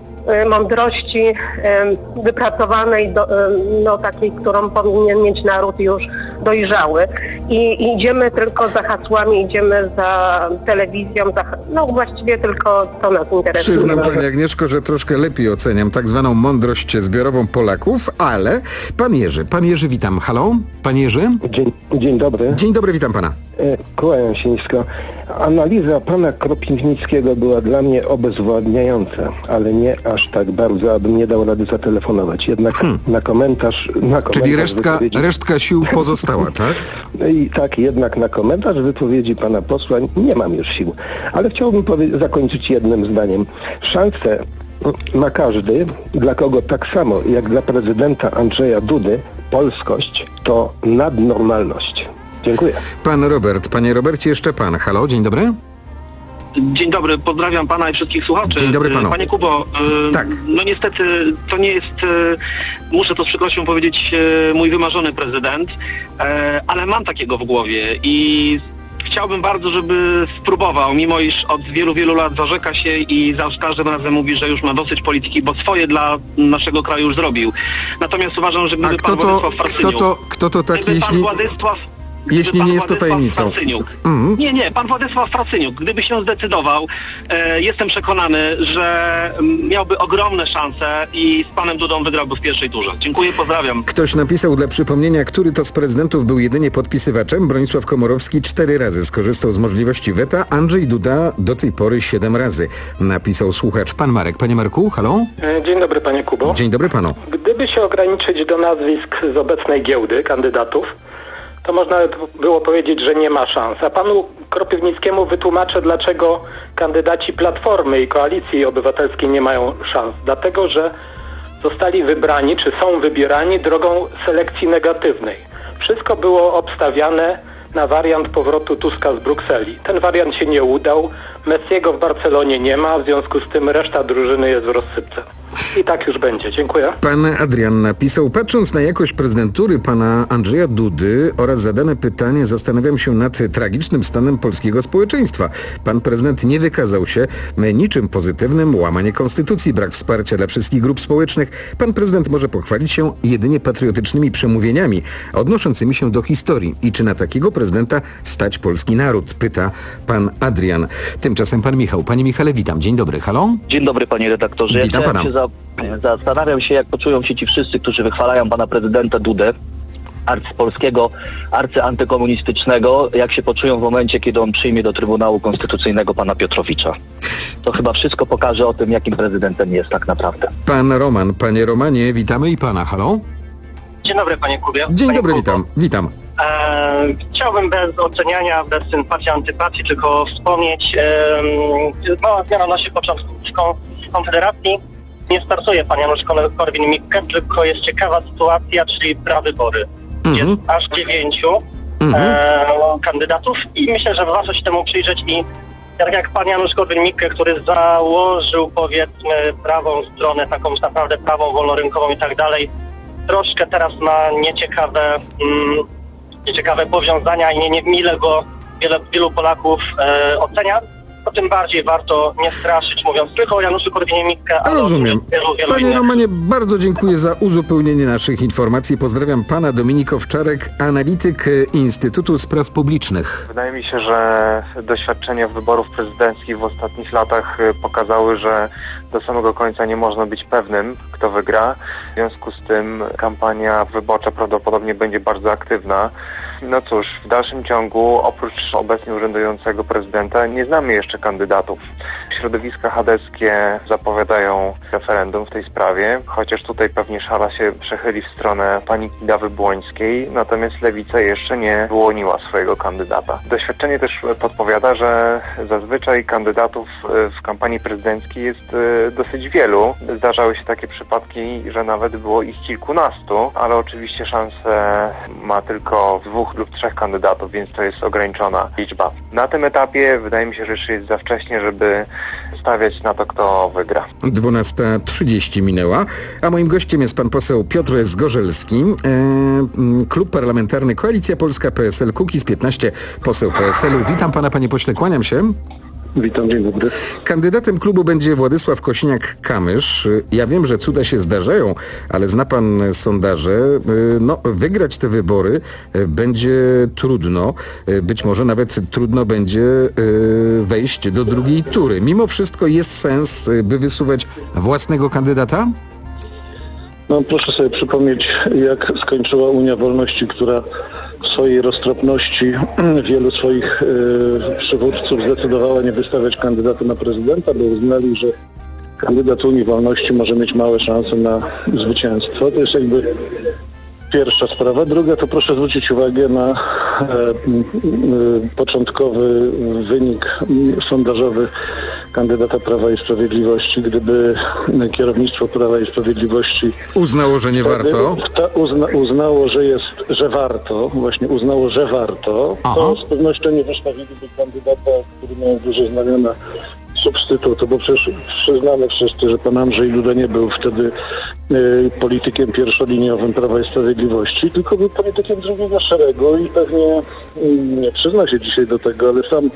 mądrości wypracowanej, do, no takiej, którą powinien mieć naród już dojrzały. I idziemy tylko za hasłami, idziemy za telewizją, za, no właściwie tylko to nas interesuje. Przyznam pani Agnieszko, że troszkę lepiej oceniam tak zwaną mądrość zbiorową Polaków, ale pan Jerzy, pan Jerzy, witam. Halo? Pan Jerzy? Dzień, dzień dobry. Dzień dobry, witam pana. E, kłaniam się nisko. Analiza pana Kropiwnickiego była dla mnie obezwładniająca, ale nie aż tak bardzo, abym nie dał rady zatelefonować. Jednak hmm. na komentarz... Na komentarz Czyli resztka, wypowiedzi... resztka sił pozostała, tak? I tak, jednak na komentarz wypowiedzi pana posła nie mam już sił. Ale chciałbym powie- zakończyć jednym zdaniem. Szansę ma każdy, dla kogo tak samo jak dla prezydenta Andrzeja Dudy, polskość to nadnormalność. Dziękuję. Pan Robert. Panie Robercie, jeszcze pan. Halo, dzień dobry. Dzień dobry, pozdrawiam pana i wszystkich słuchaczy. Dzień dobry panu. Panie Kubo, yy, tak. no niestety to nie jest, yy, muszę to z przykrością powiedzieć, yy, mój wymarzony prezydent, yy, ale mam takiego w głowie i chciałbym bardzo, żeby spróbował, mimo iż od wielu, wielu lat zarzeka się i za każdym razem mówi, że już ma dosyć polityki, bo swoje dla naszego kraju już zrobił. Natomiast uważam, że gdyby A kto pan to, Władysław Frasyniuk... Kto to, kto to tak, gdyby jeśli... pan Władysław... Jeśli nie jest to tajemnicą. Mm. Nie, nie, pan Władysław Frasyniuk, gdyby się zdecydował, e, jestem przekonany, że miałby ogromne szanse i z panem Dudą wygrałby w pierwszej turze. Dziękuję, pozdrawiam. Ktoś napisał dla przypomnienia, który to z prezydentów był jedynie podpisywaczem. Bronisław Komorowski cztery razy skorzystał z możliwości weta, Andrzej Duda do tej pory siedem razy. Napisał słuchacz. Pan Marek. Panie Marku, halo? Dzień dobry, panie Kubo. Dzień dobry panu. Gdyby się ograniczyć do nazwisk z obecnej giełdy kandydatów, to można było powiedzieć, że nie ma szans. A panu Kropiwnickiemu wytłumaczę, dlaczego kandydaci Platformy i Koalicji Obywatelskiej nie mają szans. Dlatego, że zostali wybrani, czy są wybierani drogą selekcji negatywnej. Wszystko było obstawiane na wariant powrotu Tuska z Brukseli. Ten wariant się nie udał. Messiego w Barcelonie nie ma, w związku z tym reszta drużyny jest w rozsypce. I tak już będzie. Dziękuję. Pan Adrian napisał, patrząc na jakość prezydentury pana Andrzeja Dudy oraz zadane pytanie, zastanawiam się nad tragicznym stanem polskiego społeczeństwa. Pan prezydent nie wykazał się niczym pozytywnym, łamanie konstytucji, brak wsparcia dla wszystkich grup społecznych. Pan prezydent może pochwalić się jedynie patriotycznymi przemówieniami odnoszącymi się do historii. I czy na takiego prezydenta stać polski naród? Pyta pan Adrian. Tymczasem pan Michał. Panie Michale, witam. Dzień dobry. Halo? Dzień dobry, panie redaktorze. Witam ja pana. Się za, zastanawiam się, jak poczują się ci wszyscy, którzy wychwalają pana prezydenta Dudę, arcypolskiego, arcyantykomunistycznego, jak się poczują w momencie, kiedy on przyjmie do Trybunału Konstytucyjnego pana Piotrowicza. To chyba wszystko pokaże o tym, jakim prezydentem jest tak naprawdę. Pan Roman. Panie Romanie, witamy i pana. Halo? Dzień dobry, panie Kubie. Dzień panie dobry, Kubo. witam. Witam. E, chciałbym bez oceniania, bez sympatii, antypatii, tylko wspomnieć e, mała zmiana w naszej początku w, kon, w Konfederacji. Nie startuje pan Janusz Korwin-Mikke, tylko jest ciekawa sytuacja, czyli prawybory. Mhm. Jest aż dziewięciu Mhm. e, kandydatów i myślę, że warto się temu przyjrzeć i tak jak pan Janusz Korwin-Mikke, który założył, powiedzmy, prawą stronę, taką naprawdę prawą, wolnorynkową i tak dalej, troszkę teraz ma nieciekawe, mm, nieciekawe powiązania i nie, nie mile go wiele, wielu Polaków e, ocenia. To tym bardziej warto nie straszyć, mówiąc tylko o Januszu Korwinie-Mikke, ale Rozumiem. o wielu, wielu Panie innych. Romanie, bardzo dziękuję za uzupełnienie naszych informacji. Pozdrawiam pana. Dominik Owczarek, analityk Instytutu Spraw Publicznych. Wydaje mi się, że doświadczenia wyborów prezydenckich w ostatnich latach pokazały, że do samego końca nie można być pewnym, kto wygra. W związku z tym kampania wyborcza prawdopodobnie będzie bardzo aktywna. No cóż, w dalszym ciągu oprócz obecnie urzędującego prezydenta nie znamy jeszcze kandydatów. Środowiska chadeckie zapowiadają referendum w tej sprawie, chociaż tutaj pewnie szala się przechyli w stronę pani Kidawy Błońskiej, natomiast Lewica jeszcze nie wyłoniła swojego kandydata. Doświadczenie też podpowiada, że zazwyczaj kandydatów w kampanii prezydenckiej jest dosyć wielu. Zdarzały się takie przypadki, że nawet było ich kilkunastu, ale oczywiście szansę ma tylko dwóch lub trzech kandydatów, więc to jest ograniczona liczba. Na tym etapie wydaje mi się, że jeszcze jest za wcześnie, żeby stawiać na to, kto wygra. dwunasta trzydzieści minęła, a moim gościem jest pan poseł Piotr Zgorzelski, e, Klub Parlamentarny Koalicja Polska P S L Kukiz piętnaście, poseł P S L-u. Witam pana, panie pośle, kłaniam się. Witam, dzień dobry. Kandydatem klubu będzie Władysław Kosiniak-Kamysz. Ja wiem, że cuda się zdarzają, ale zna pan sondaże. No, wygrać te wybory będzie trudno. Być może nawet trudno będzie wejść do drugiej tury. Mimo wszystko jest sens, by wysuwać własnego kandydata? No, proszę sobie przypomnieć, jak skończyła Unia Wolności, która w swojej roztropności wielu swoich y, przywódców zdecydowała nie wystawiać kandydata na prezydenta, bo uznali, że kandydat Unii Wolności może mieć małe szanse na zwycięstwo. To jest jakby pierwsza sprawa. Druga to proszę zwrócić uwagę na e, e, początkowy wynik sondażowy kandydata Prawa i Sprawiedliwości. Gdyby kierownictwo Prawa i Sprawiedliwości uznało, że nie warto, ta, uzna, uznało, że jest, że warto, właśnie uznało, że warto, Aha. to z pewnością nie wystawiliby kandydata, który miał duże znamiona substytutu, bo przecież przyznamy wszyscy, że pan Andrzej Duda nie był wtedy y, politykiem pierwszoliniowym Prawa i Sprawiedliwości, tylko był politykiem drugiego szeregu i pewnie y, nie przyzna się dzisiaj do tego, ale sam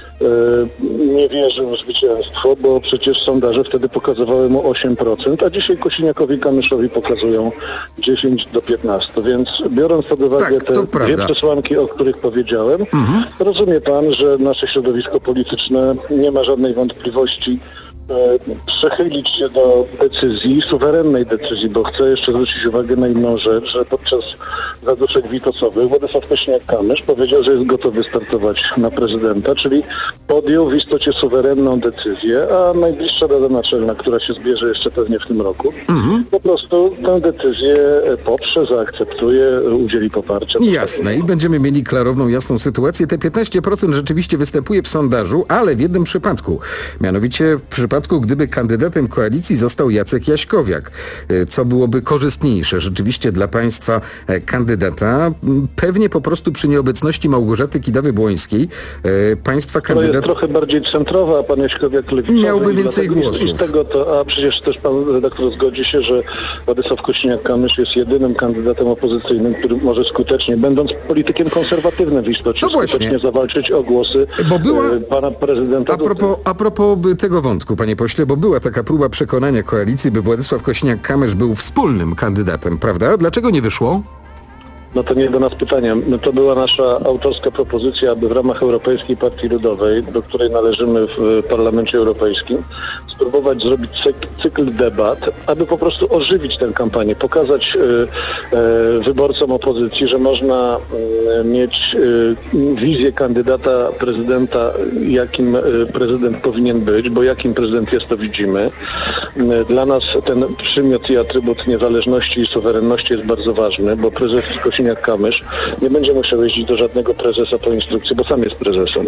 nie wierzył w zwycięstwo, bo przecież sondaże wtedy pokazywały mu osiem procent, a dzisiaj Kosiniakowi-Kamyszowi pokazują dziesięć do piętnastu, więc biorąc pod uwagę tak, te prawda. dwie przesłanki, o których powiedziałem, mhm. rozumie pan, że nasze środowisko polityczne nie ma żadnej wątpliwości przechylić się do decyzji, suwerennej decyzji, bo chcę jeszcze zwrócić uwagę na inną rzecz, że podczas zaduszek witosowych Władysław Kosiniak-Kamysz powiedział, że jest gotowy startować na prezydenta, czyli podjął w istocie suwerenną decyzję, a najbliższa Rada Naczelna, która się zbierze jeszcze pewnie w tym roku, mhm. po prostu tę decyzję poprze, zaakceptuje, udzieli poparcia. Jasne i będziemy mieli klarowną, jasną sytuację. Te piętnaście procent rzeczywiście występuje w sondażu, ale w jednym przypadku, mianowicie w przypadku gdyby kandydatem koalicji został Jacek Jaśkowiak, co byłoby korzystniejsze rzeczywiście dla państwa kandydata. Pewnie po prostu przy nieobecności Małgorzaty Kidawy-Błońskiej państwa kandydat... To jest trochę bardziej centrowa, a pan Jaśkowiak lewicowy. Miałby więcej dlatego, głosów. I z tego to, a przecież też pan redaktor zgodzi się, że Władysław Kosiniak-Kamysz jest jedynym kandydatem opozycyjnym, który może skutecznie, będąc politykiem konserwatywnym w istocie, no skutecznie zawalczyć o głosy bo była... pana prezydenta. A propos, a propos tego wątku, panie pośle, bo była taka próba przekonania koalicji, by Władysław Kosiniak-Kamysz był wspólnym kandydatem, prawda? Dlaczego nie wyszło? No to nie do nas pytania. No to była nasza autorska propozycja, aby w ramach Europejskiej Partii Ludowej, do której należymy w Parlamencie Europejskim, spróbować zrobić cykl debat, aby po prostu ożywić tę kampanię, pokazać y, y, wyborcom opozycji, że można y, mieć y, wizję kandydata prezydenta, jakim y, prezydent powinien być, bo jakim prezydent jest, to widzimy. Y, dla nas ten przymiot i atrybut niezależności i suwerenności jest bardzo ważny, bo prezes Kosiniak-Kamysz nie będzie musiał jeździć do żadnego prezesa po instrukcji, bo sam jest prezesem.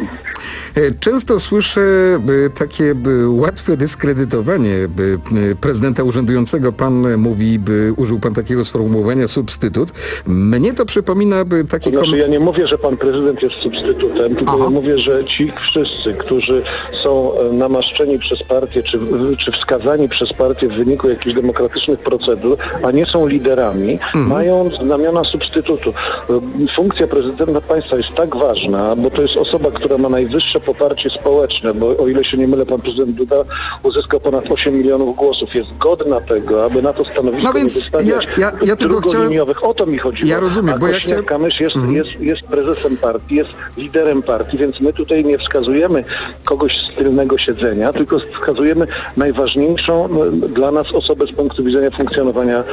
Często słyszę takie łatwe dyskredytowanie prezydenta urzędującego. Pan mówi, użył pan takiego sformułowania substytut. Mnie to przypomina takie... To znaczy, ja nie mówię, że pan prezydent jest substytutem, tylko Aha. ja mówię, że ci wszyscy, którzy są namaszczeni przez partię, czy, czy wskazani przez partię w wyniku jakichś demokratycznych procedur, a nie są liderami, mhm. mają znamiona substytutu. Funkcja prezydenta państwa jest tak ważna, bo to jest osoba, która ma najwyższe poparcie społeczne, bo o ile się nie mylę, pan prezydent Duda uzyskał ponad osiem milionów głosów. Jest godna tego, aby na to stanowisko no więc nie wystawiać ja, ja, ja drugoliniowych. Chciałem... O to mi chodziło. Ja rozumiem, a bo Kosiniak-Kamysz jest, mhm. jest, jest prezesem partii, jest liderem partii, więc my tutaj nie wskazujemy kogoś z tylnego siedzenia, tylko wskazujemy najważniejszą no, dla nas osobę z punktu widzenia funkcjonowania e,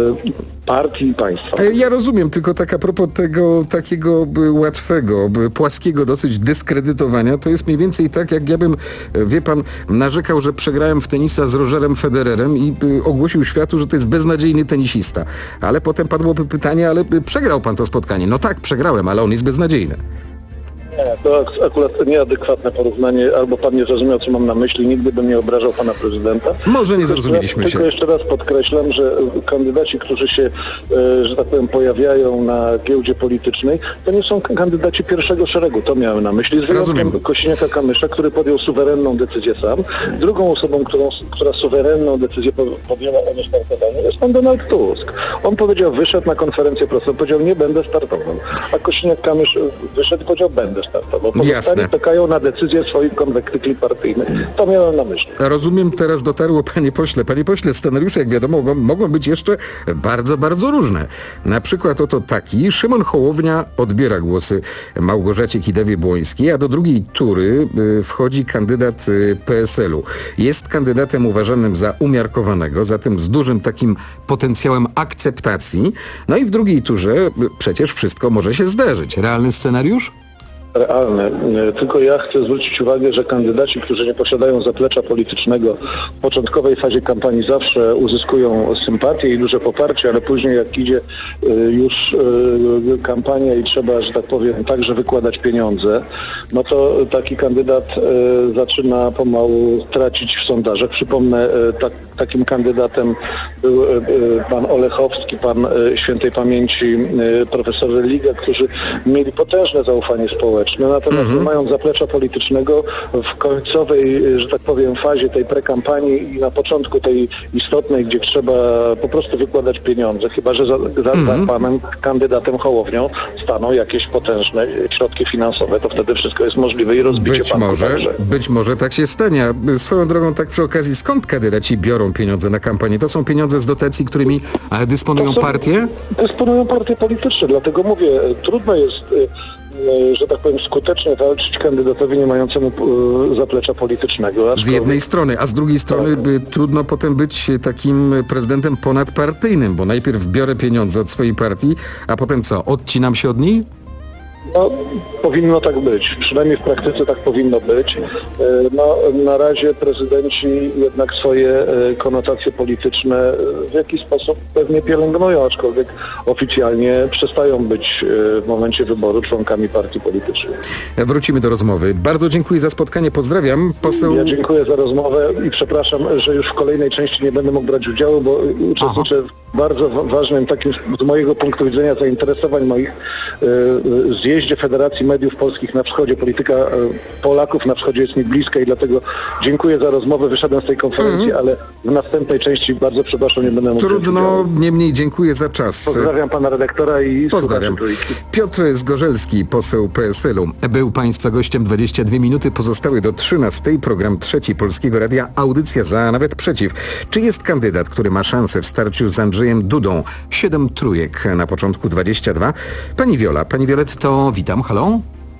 partii i państwa. Ja rozumiem, tylko tak a propos tego takiego łatwego, płaskiego dosyć dyskredytowania, to jest mniej więcej tak, jak ja bym, wie pan, narzekał, że przegrałem w tenisa z Rogerem Federerem i ogłosił światu, że to jest beznadziejny tenisista. Ale potem padłoby pytanie, ale przegrał pan to spotkanie. No tak, przegrałem, ale on jest beznadziejny. Nie, to akurat nieadekwatne porównanie, albo pan nie zrozumiał, co mam na myśli, nigdy bym nie obrażał pana prezydenta. Może nie zrozumieliśmy tylko, się. Tylko jeszcze raz podkreślam, że kandydaci, którzy się, że tak powiem, pojawiają na giełdzie politycznej, to nie są kandydaci pierwszego szeregu, to miałem na myśli. Z wyjątkiem Kosiniaka-Kamysza, który podjął suwerenną decyzję sam. Drugą osobą, którą, która suwerenną decyzję podjęła o niestartowaniu, jest pan Donald Tusk. On powiedział, wyszedł na konferencję prasową, powiedział, nie będę startował. A Kosiniak-Kamysz wyszedł i powiedział, będę startował. Pozostali czekają na decyzję swoich konwektykli partyjnych. To miałem na myśli. Rozumiem, teraz dotarło, panie pośle. Panie pośle, scenariusze, jak wiadomo, mogą, mogą być jeszcze bardzo, bardzo różne. Na przykład oto taki. Szymon Hołownia odbiera głosy Małgorzacie Kidawie-Błońskiej, a do drugiej tury y, wchodzi kandydat y, P S L u. Jest kandydatem uważanym za umiarkowanego, zatem z dużym takim potencjałem akceptacji. No i w drugiej turze y, przecież wszystko może się zdarzyć. Realny scenariusz? Realne. Tylko ja chcę zwrócić uwagę, że kandydaci, którzy nie posiadają zaplecza politycznego w początkowej fazie kampanii zawsze uzyskują sympatię i duże poparcie, ale później jak idzie już kampania i trzeba, że tak powiem, także wykładać pieniądze, no to taki kandydat zaczyna pomału tracić w sondażach. Przypomnę, tak, takim kandydatem był pan Olechowski, pan świętej pamięci profesor Religa, którzy mieli potężne zaufanie społeczne. Natomiast mm-hmm. mając zaplecza politycznego w końcowej, że tak powiem, fazie tej prekampanii i na początku tej istotnej, gdzie trzeba po prostu wykładać pieniądze, chyba że za, za, mm-hmm. za panem kandydatem Hołownią staną jakieś potężne środki finansowe, to wtedy wszystko jest możliwe i rozbicie być może, także. Być może tak się stanie. A swoją drogą, tak przy okazji, skąd kandydaci biorą pieniądze na kampanię? To są pieniądze z dotacji, którymi dysponują są, partie? Dysponują partie polityczne, dlatego mówię, trudno jest, że tak powiem, skutecznie walczyć kandydatowi nie mającemu zaplecza politycznego. Aczkolwiek... Z jednej strony, a z drugiej strony by trudno potem być takim prezydentem ponadpartyjnym, bo najpierw biorę pieniądze od swojej partii, a potem co, odcinam się od niej? No, powinno tak być. Przynajmniej w praktyce tak powinno być. No, na razie prezydenci jednak swoje konotacje polityczne w jakiś sposób pewnie pielęgnują, aczkolwiek oficjalnie przestają być w momencie wyboru członkami partii politycznych. Wrócimy do rozmowy. Bardzo dziękuję za spotkanie. Pozdrawiam. Poseł... Ja dziękuję za rozmowę i przepraszam, że już w kolejnej części nie będę mógł brać udziału, bo uczestniczę w bardzo ważnym takim z mojego punktu widzenia zainteresowań moich y, zjeździe wyjeździe Federacji Mediów Polskich na wschodzie. Polityka e, Polaków na wschodzie jest mi bliska i dlatego dziękuję za rozmowę. Wyszedłem z tej konferencji, mm. ale w następnej części bardzo przepraszam, nie będę mógł. Trudno, niemniej dziękuję za czas. Pozdrawiam pana redaktora i Pozdrawiam. Piotr Zgorzelski, poseł P S L u. Był państwa gościem. Dwadzieścia dwie minuty pozostały do trzynastej. Program Trzeci Polskiego Radia. Audycja za, a nawet przeciw. Czy jest kandydat, który ma szansę w starciu z Andrzejem Dudą? Siedem trójek na początku dwadzieścia dwa. Pani Wiola. Pani Violetto, witam. Halo?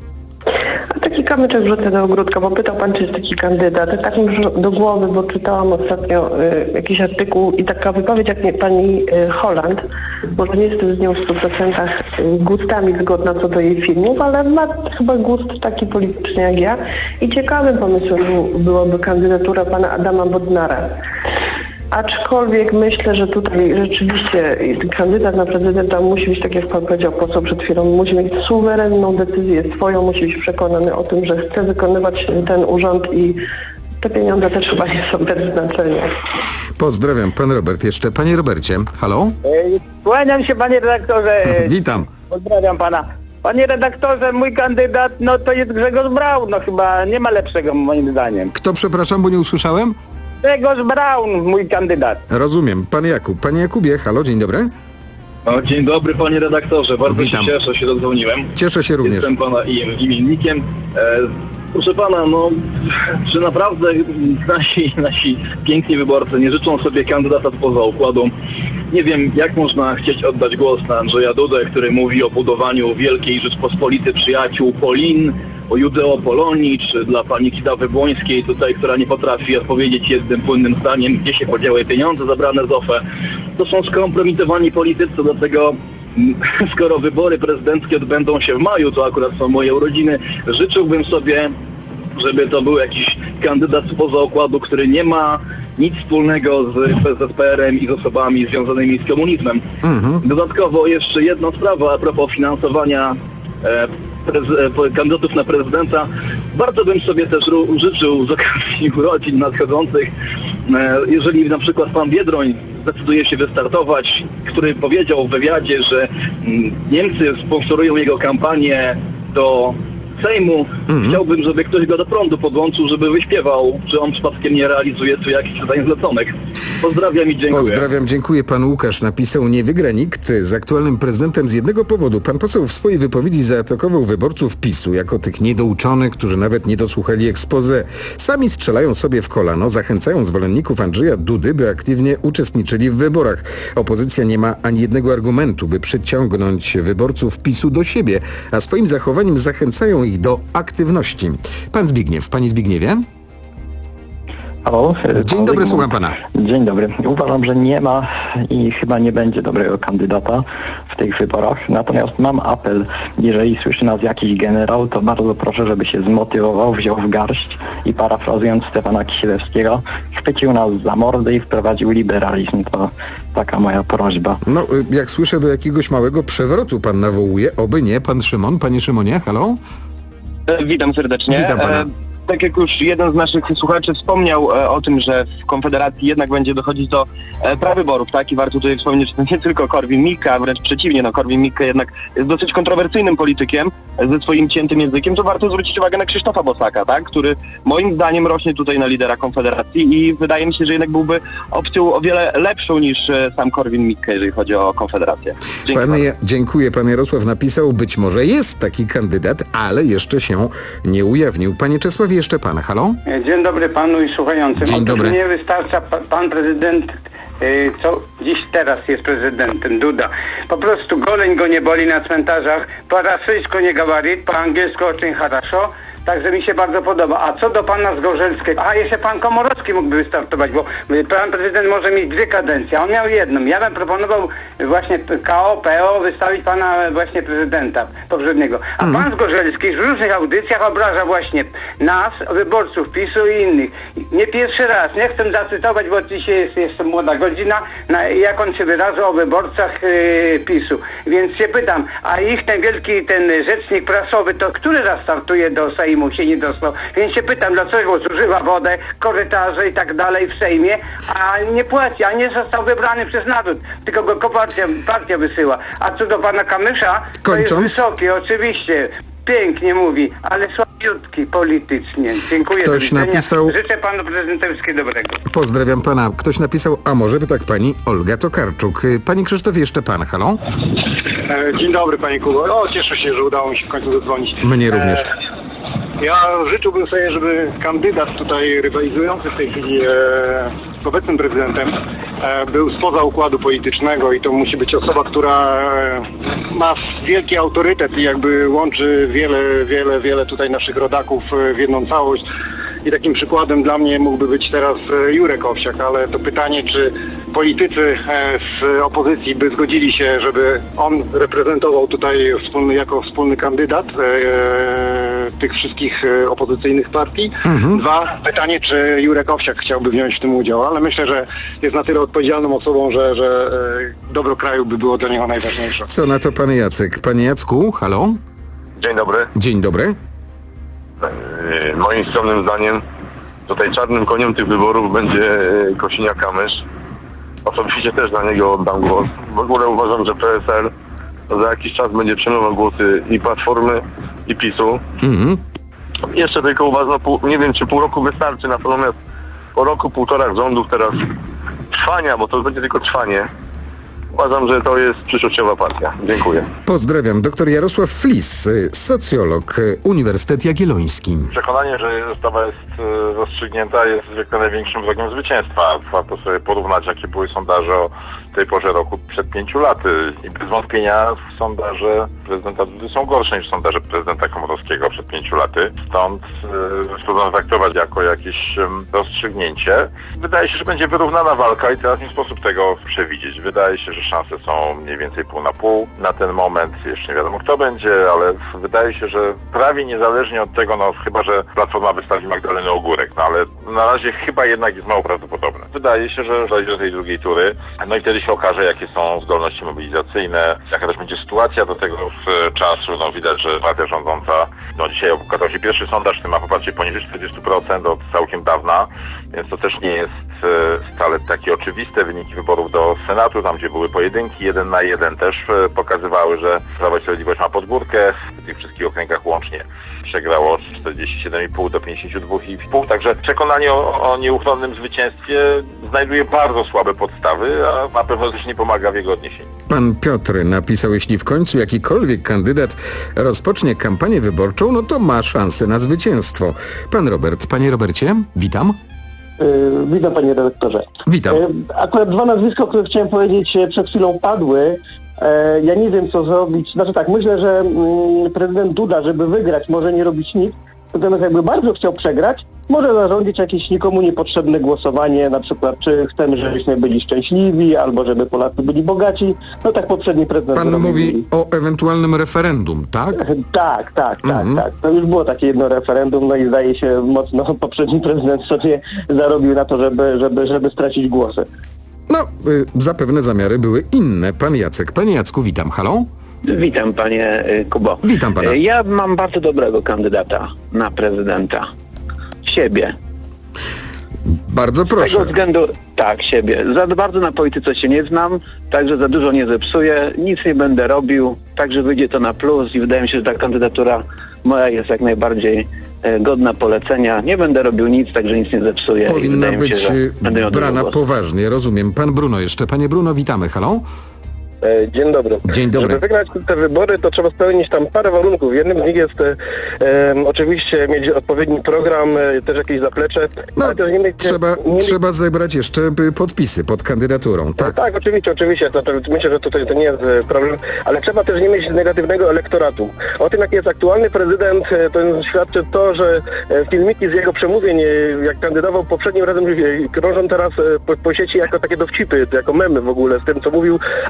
Taki kamyczek wrzucę do ogródka, bo pytał pan, czy jest taki kandydat. Tak mi do głowy, bo czytałam ostatnio y, jakiś artykuł i taka wypowiedź jak nie, pani y, Holland, może nie jestem z nią w stu procentach y, gustami zgodna co do jej filmów, ale ma chyba gust taki polityczny jak ja i ciekawym pomysłem był, byłoby kandydatura pana Adama Bodnara. Aczkolwiek myślę, że tutaj rzeczywiście kandydat na prezydenta musi być, tak jak pan powiedział poseł przed chwilą, musi mieć suwerenną decyzję swoją, musi być przekonany o tym, że chce wykonywać ten urząd i te pieniądze też chyba nie są bez znaczenia. Pozdrawiam. Pan Robert jeszcze. Panie Robercie, halo? Kłaniam się, panie redaktorze. Witam. Pozdrawiam pana. Panie redaktorze, mój kandydat, no to jest Grzegorz Braun, no chyba nie ma lepszego moim zdaniem. Kto, przepraszam, bo nie usłyszałem? Grzegorz Braun, mój kandydat. Rozumiem. Pan Jakub. Panie Jakubie, halo, dzień dobry. O, dzień dobry, panie redaktorze. Bardzo Witam. się cieszę, że się dodzwoniłem. Cieszę się również. Jestem pana imiennikiem. E, proszę pana, no, czy naprawdę nasi, nasi piękni wyborcy nie życzą sobie kandydata spoza układu? Nie wiem, jak można chcieć oddać głos na Andrzeja Dudę, który mówi o budowaniu Wielkiej Rzeczpospolitej Przyjaciół Polin, o Judeo-Polonii, czy dla pani Kidawy Błońskiej tutaj, która nie potrafi odpowiedzieć jednym płynnym zdaniem, gdzie się podziały pieniądze zabrane z O F E. To są skompromitowani politycy, dlatego skoro wybory prezydenckie odbędą się w maju, to akurat są moje urodziny, życzyłbym sobie, żeby to był jakiś kandydat spoza układu, który nie ma nic wspólnego z Z S P R-em i z osobami związanymi z komunizmem. Mhm. Dodatkowo jeszcze jedna sprawa a propos finansowania e, prez- kandydatów na prezydenta. Bardzo bym sobie też ru- życzył z okazji urodzin nadchodzących, e, jeżeli na przykład pan Biedroń zdecyduje się wystartować, który powiedział w wywiadzie, że mm, Niemcy sponsorują jego kampanię do Sejmu. Mhm. Chciałbym, żeby ktoś go do prądu podłączył, żeby wyśpiewał, czy on przypadkiem nie realizuje tu jakichś zadań zleconych. Pozdrawiam i dziękuję. Pozdrawiam, dziękuję. Pan Łukasz napisał: nie wygra nikt z aktualnym prezydentem z jednego powodu. Pan poseł w swojej wypowiedzi zaatakował wyborców PiSu jako tych niedouczonych, którzy nawet nie dosłuchali expose. Sami strzelają sobie w kolano, zachęcają zwolenników Andrzeja Dudy, by aktywnie uczestniczyli w wyborach. Opozycja nie ma ani jednego argumentu, by przyciągnąć wyborców PiSu do siebie, a swoim zachowaniem zachęcają ich do aktywności. Pan Zbigniew, panie Zbigniewie? Halo. Dzień dobry, słucham pana. Dzień dobry. Uważam, że nie ma i chyba nie będzie dobrego kandydata w tych wyborach. Natomiast mam apel, jeżeli słyszy nas jakiś generał, to bardzo proszę, żeby się zmotywował, wziął w garść i parafrazując Stefana Kisielewskiego, chwycił nas za mordy i wprowadził liberalizm. To taka moja prośba. No, jak słyszę, do jakiegoś małego przewrotu pan nawołuje. Oby nie. Pan Szymon, panie Szymonie, halo? E, witam serdecznie. Witam pana. E, tak jak już jeden z naszych słuchaczy wspomniał e, o tym, że w Konfederacji jednak będzie dochodzić do e, prawyborów, tak? I warto tutaj wspomnieć, że to nie tylko Korwin-Mikke, a wręcz przeciwnie, no Korwin-Mikke jednak jest dosyć kontrowersyjnym politykiem e, ze swoim ciętym językiem, to warto zwrócić uwagę na Krzysztofa Bosaka, tak? Który moim zdaniem rośnie tutaj na lidera Konfederacji i wydaje mi się, że jednak byłby opcją o wiele lepszą niż e, sam Korwin-Mikke, jeżeli chodzi o Konfederację. Dziękuję. Pan, ja, dziękuję. Pan Jarosław napisał, być może jest taki kandydat, ale jeszcze się nie ujawnił. Panie Czesławie, jeszcze pan. Halo? Dzień dobry panu i słuchającym. Dzień dobry. Nie wystarcza pa, pan prezydent, yy, co dziś teraz jest prezydentem, Duda. Po prostu goleń go nie boli na cmentarzach, po rosyjsku nie gawarit, po angielsku очень хорошо. Także mi się bardzo podoba. A co do pana Zgorzelskiego, a jeszcze pan Komorowski mógłby wystartować, bo pan prezydent może mieć dwie kadencje, a on miał jedną. Ja bym proponował właśnie K O, P O wystawić pana właśnie prezydenta poprzedniego. A mm. pan Zgorzelski w różnych audycjach obraża właśnie nas, wyborców PiSu i innych. Nie pierwszy raz, nie chcę zacytować, bo dzisiaj jest jeszcze młoda godzina, na, jak on się wyrażał o wyborcach yy, PiSu. Więc się pytam, a ich ten wielki ten rzecznik prasowy, to który raz startuje do Sejmu? dali mu, się nie dostał. Więc się pytam, dlaczego zużywa wodę, korytarze i tak dalej w Sejmie, a nie płaci, a nie został wybrany przez naród, tylko go partia, partia wysyła. A co do pana Kamysza, Kończąc. to jest wysoki, oczywiście. Pięknie mówi, ale słabiutki politycznie. Dziękuję. Ktoś do widzenia. napisał- Życzę panu prezydentowi wszystkiego dobrego. Pozdrawiam pana. Ktoś napisał, a może by tak pani Olga Tokarczuk. Y, Panie Krzysztof, jeszcze pan, halo? E, Dzień dobry panie Kubo. O, cieszę się, że udało mi się w końcu zadzwonić. Mnie również. E, Ja życzyłbym sobie, żeby kandydat tutaj rywalizujący w tej chwili e, z obecnym prezydentem e, był spoza układu politycznego i to musi być osoba, która e, ma wielki autorytet i jakby łączy wiele, wiele, wiele tutaj naszych rodaków e, w jedną całość. I takim przykładem dla mnie mógłby być teraz e, Jurek Owsiak, ale to pytanie, czy politycy e, z opozycji by zgodzili się, żeby on reprezentował tutaj wspólny, jako wspólny kandydat e, e, tych wszystkich e, opozycyjnych partii. Mhm. Dwa, pytanie, czy Jurek Owsiak chciałby wziąć w tym udział, ale myślę, że jest na tyle odpowiedzialną osobą, że, że e, dobro kraju by było dla niego najważniejsze. Co na to pan Jacek? Panie Jacku, halo? Dzień dobry. Dzień dobry. Yy, Moim skromnym zdaniem tutaj czarnym koniem tych wyborów będzie yy, Kosiniak-Kamysz. Osobiście też na niego oddam głos. W ogóle uważam, że P S L za jakiś czas będzie przejmował głosy i Platformy, i PiSu. Mhm. Jeszcze tylko uważam, pół, nie wiem czy pół roku wystarczy, natomiast po roku, półtora rządów teraz trwania, bo to będzie tylko trwanie. Uważam, że to jest przyszłościowa partia. Dziękuję. Pozdrawiam. Doktor Jarosław Flis, y, socjolog, y, Uniwersytet Jagielloński. Przekonanie, że ustawa jest e, rozstrzygnięta, jest zwykle największym wrogiem zwycięstwa. Warto sobie porównać, jakie były sondaże o tej porze roku przed pięciu laty. I bez wątpienia sondaże prezydenta Dudy są gorsze niż sondaże prezydenta Komorowskiego przed pięciu laty. Stąd e, trudno traktować jako jakieś e, rozstrzygnięcie. Wydaje się, że będzie wyrównana walka i teraz nie sposób tego przewidzieć. Wydaje się, że szanse są mniej więcej pół na pół. Na ten moment jeszcze nie wiadomo kto będzie, ale wydaje się, że prawie niezależnie od tego, no chyba, że Platforma wystawi Magdalenę Ogórek, no ale na razie chyba jednak jest mało prawdopodobne. Wydaje się, że dojdzie do tej drugiej tury, no i wtedy się okaże, jakie są zdolności mobilizacyjne, jaka też będzie sytuacja do tego w czasu. No widać, że partia rządząca, no dzisiaj okazał się pierwszy sondaż, który ma poparcie poniżej czterdzieści procent od całkiem dawna, więc to też nie jest e, wcale takie oczywiste. Wyniki wyborów do Senatu, tam gdzie były pojedynki, jeden na jeden też e, pokazywały, że Prawo i Sprawiedliwość ma podgórkę. W tych wszystkich okręgach łącznie przegrało czterdzieści siedem i pół do pięćdziesiąt dwa i pół, także przekonanie o, o nieuchronnym zwycięstwie znajduje bardzo słabe podstawy, a na pewno też nie pomaga w jego odniesieniu. Pan Piotr napisał, jeśli w końcu jakikolwiek kandydat rozpocznie kampanię wyborczą, no to ma szansę na zwycięstwo. Pan Robert. Panie Robercie, witam. Yy, witam panie redaktorze. Witam. Yy, akurat dwa nazwiska, o których chciałem powiedzieć przed chwilą padły. Yy, ja nie wiem co zrobić. Znaczy tak, myślę, że yy, prezydent Duda, żeby wygrać, może nie robić nic. Natomiast jakby bardzo chciał przegrać, może zarządzić jakieś nikomu niepotrzebne głosowanie, na przykład czy chcemy, żebyśmy byli szczęśliwi, albo żeby Polacy byli bogaci. No tak poprzedni prezydent Pan zrobił. mówi o ewentualnym referendum, tak? Tak, tak, tak, Mhm. tak. To już było takie jedno referendum, no i zdaje się mocno poprzedni prezydent sobie zarobił na to, żeby, żeby, żeby stracić głosy. No, y, zapewne zamiary były inne. Pan Jacek. Panie Jacku, witam. Halo? Witam panie y, Kubo. Witam pana. Y, Ja mam bardzo dobrego kandydata na prezydenta. Siebie. Bardzo proszę. Z tego względu, tak, siebie. Za bardzo na polityce się nie znam, także za dużo nie zepsuję, nic nie będę robił, także wyjdzie to na plus i wydaje mi się, że ta kandydatura moja jest jak najbardziej e, godna polecenia. Nie będę robił nic, także nic nie zepsuję. i Powinna wydaje mi się, być że y, będę miał dużo brana głosu. poważnie, rozumiem. Pan Bruno jeszcze. Panie Bruno, witamy. Halo? Dzień dobry. Dzień dobry. Żeby wygrać te wybory, to trzeba spełnić tam parę warunków. Jednym z nich jest e, e, oczywiście mieć odpowiedni program, e, też jakieś zaplecze. No, ale też nie mieć, trzeba, nie mieć... trzeba zebrać jeszcze y, podpisy pod kandydaturą, tak? Tak, oczywiście, oczywiście. To, to, myślę, że tutaj to nie jest e, problem, ale trzeba też nie mieć negatywnego elektoratu. O tym, jaki jest aktualny prezydent, e, to świadczy to, że e, filmiki z jego przemówień, e, jak kandydował poprzednim razem, e, krążą teraz e, po, po sieci jako takie dowcipy, jako memy w ogóle z tym, co mówił, a jak jest.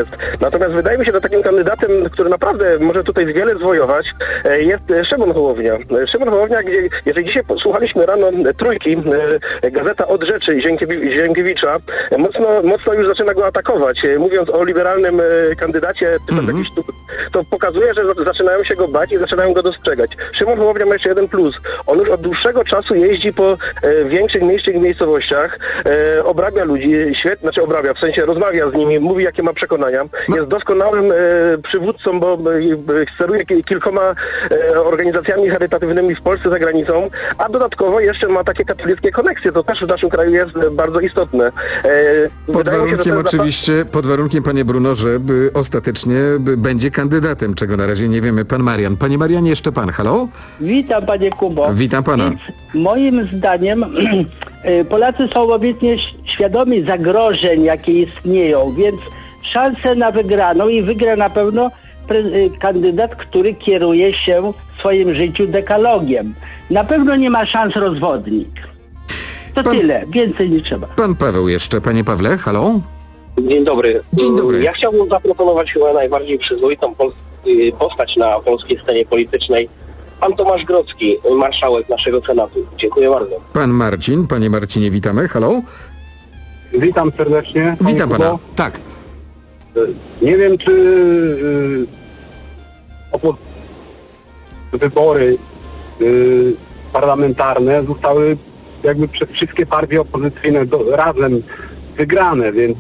jest. Natomiast wydaje mi się, że takim kandydatem, który naprawdę może tutaj wiele zwojować, jest Szymon Hołownia. Szymon Hołownia, gdzie, jeżeli dzisiaj słuchaliśmy rano Trójki, gazeta Od Rzeczy Zienkiewicza, mocno, mocno już zaczyna go atakować, mówiąc o liberalnym kandydacie, mm-hmm. to pokazuje, że zaczynają się go bać i zaczynają go dostrzegać. Szymon Hołownia ma jeszcze jeden plus. On już od dłuższego czasu jeździ po e, większych, mniejszych miejscowościach, e, obrabia ludzi, świetnie, znaczy obrabia, w sensie rozmawia z nimi, mówi jakie ma przekonania. No. Jest doskonałym e, przywódcą, bo e, steruje kilkoma e, organizacjami charytatywnymi w Polsce, za granicą, a dodatkowo jeszcze ma takie katolickie koneksje. To też w naszym kraju jest bardzo istotne. E, pod warunkiem się, oczywiście, zapad... pod warunkiem, panie Bruno, że by ostatecznie by będzie kandydatem, czego na razie nie wiemy. Pan Marian. Panie Marianie, jeszcze pan. Halo? Witam, panie Kubo. Witam pana. Więc moim zdaniem Polacy są obecnie świadomi zagrożeń, jakie istnieją, więc szanse na wygraną i wygra na pewno kandydat, który kieruje się w swoim życiu dekalogiem. Na pewno nie ma szans rozwodnik. To pan, tyle, więcej nie trzeba. Pan Paweł jeszcze. Panie Pawle, halo? Dzień dobry. Dzień dobry. Ja chciałbym zaproponować chyba najbardziej przyzwoitą postać na polskiej scenie politycznej. Pan Tomasz Grodzki, marszałek naszego Senatu. Dziękuję bardzo. Pan Marcin. Panie Marcinie, witamy. Halo? Witam serdecznie. Witam pana. Kubo. Tak. Nie wiem, czy yy, opo- wybory yy, parlamentarne zostały jakby przez wszystkie partie opozycyjne do, razem wygrane, więc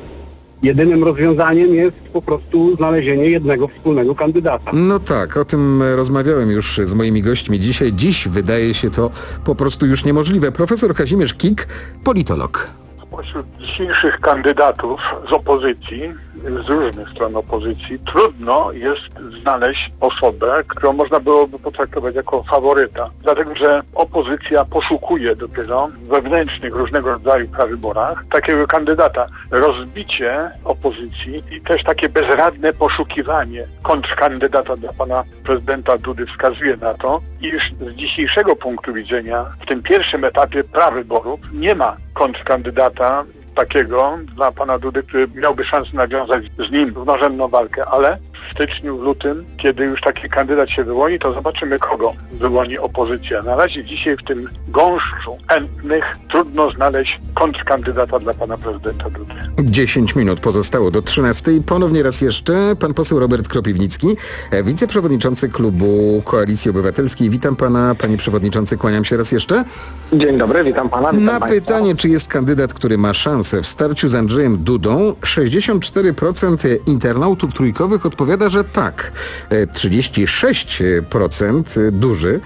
jedynym rozwiązaniem jest po prostu znalezienie jednego wspólnego kandydata. No tak, o tym rozmawiałem już z moimi gośćmi dzisiaj. Dziś wydaje się to po prostu już niemożliwe. Profesor Kazimierz Kik, politolog. Spośród dzisiejszych kandydatów z opozycji, z różnych stron opozycji, trudno jest znaleźć osobę, którą można byłoby potraktować jako faworyta. Dlatego, że opozycja poszukuje dopiero w wewnętrznych różnego rodzaju prawyborach takiego kandydata. Rozbicie opozycji i też takie bezradne poszukiwanie kontrkandydata dla pana prezydenta Dudy wskazuje na to, iż z dzisiejszego punktu widzenia w tym pierwszym etapie prawyborów nie ma kontrkandydata takiego dla pana Dudy, który miałby szansę nawiązać z nim równorzędną walkę, ale w styczniu, w lutym, kiedy już taki kandydat się wyłoni, to zobaczymy, kogo wyłoni opozycja. Na razie dzisiaj w tym gąszczu chętnych trudno znaleźć kontrkandydata dla pana prezydenta Dudy. dziesięć minut pozostało do trzynastej. Ponownie raz jeszcze pan poseł Robert Kropiwnicki, wiceprzewodniczący klubu Koalicji Obywatelskiej. Witam pana, panie przewodniczący, kłaniam się raz jeszcze. Dzień dobry, witam pana. Witam Na państwa. pytanie, czy jest kandydat, który ma szansę w starciu z Andrzejem Dudą, sześćdziesiąt cztery procent internautów trójkowych odpowiada, że tak. trzydzieści sześć procent duży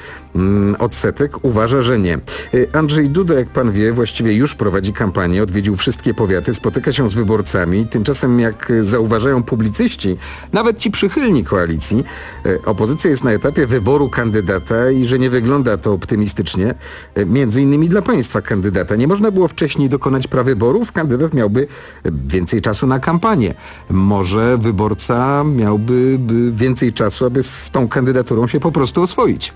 odsetek uważa, że nie. Andrzej Duda, jak pan wie, właściwie już prowadzi kampanię, odwiedził wszystkie powiaty, spotyka się z wyborcami. Tymczasem, jak zauważają publicyści, nawet ci przychylni koalicji, opozycja jest na etapie wyboru kandydata i że nie wygląda to optymistycznie. Między innymi dla państwa kandydata. Nie można było wcześniej dokonać prawyborów, kandydat miałby więcej czasu na kampanię. Może wyborca miałby więcej czasu, aby z tą kandydaturą się po prostu oswoić.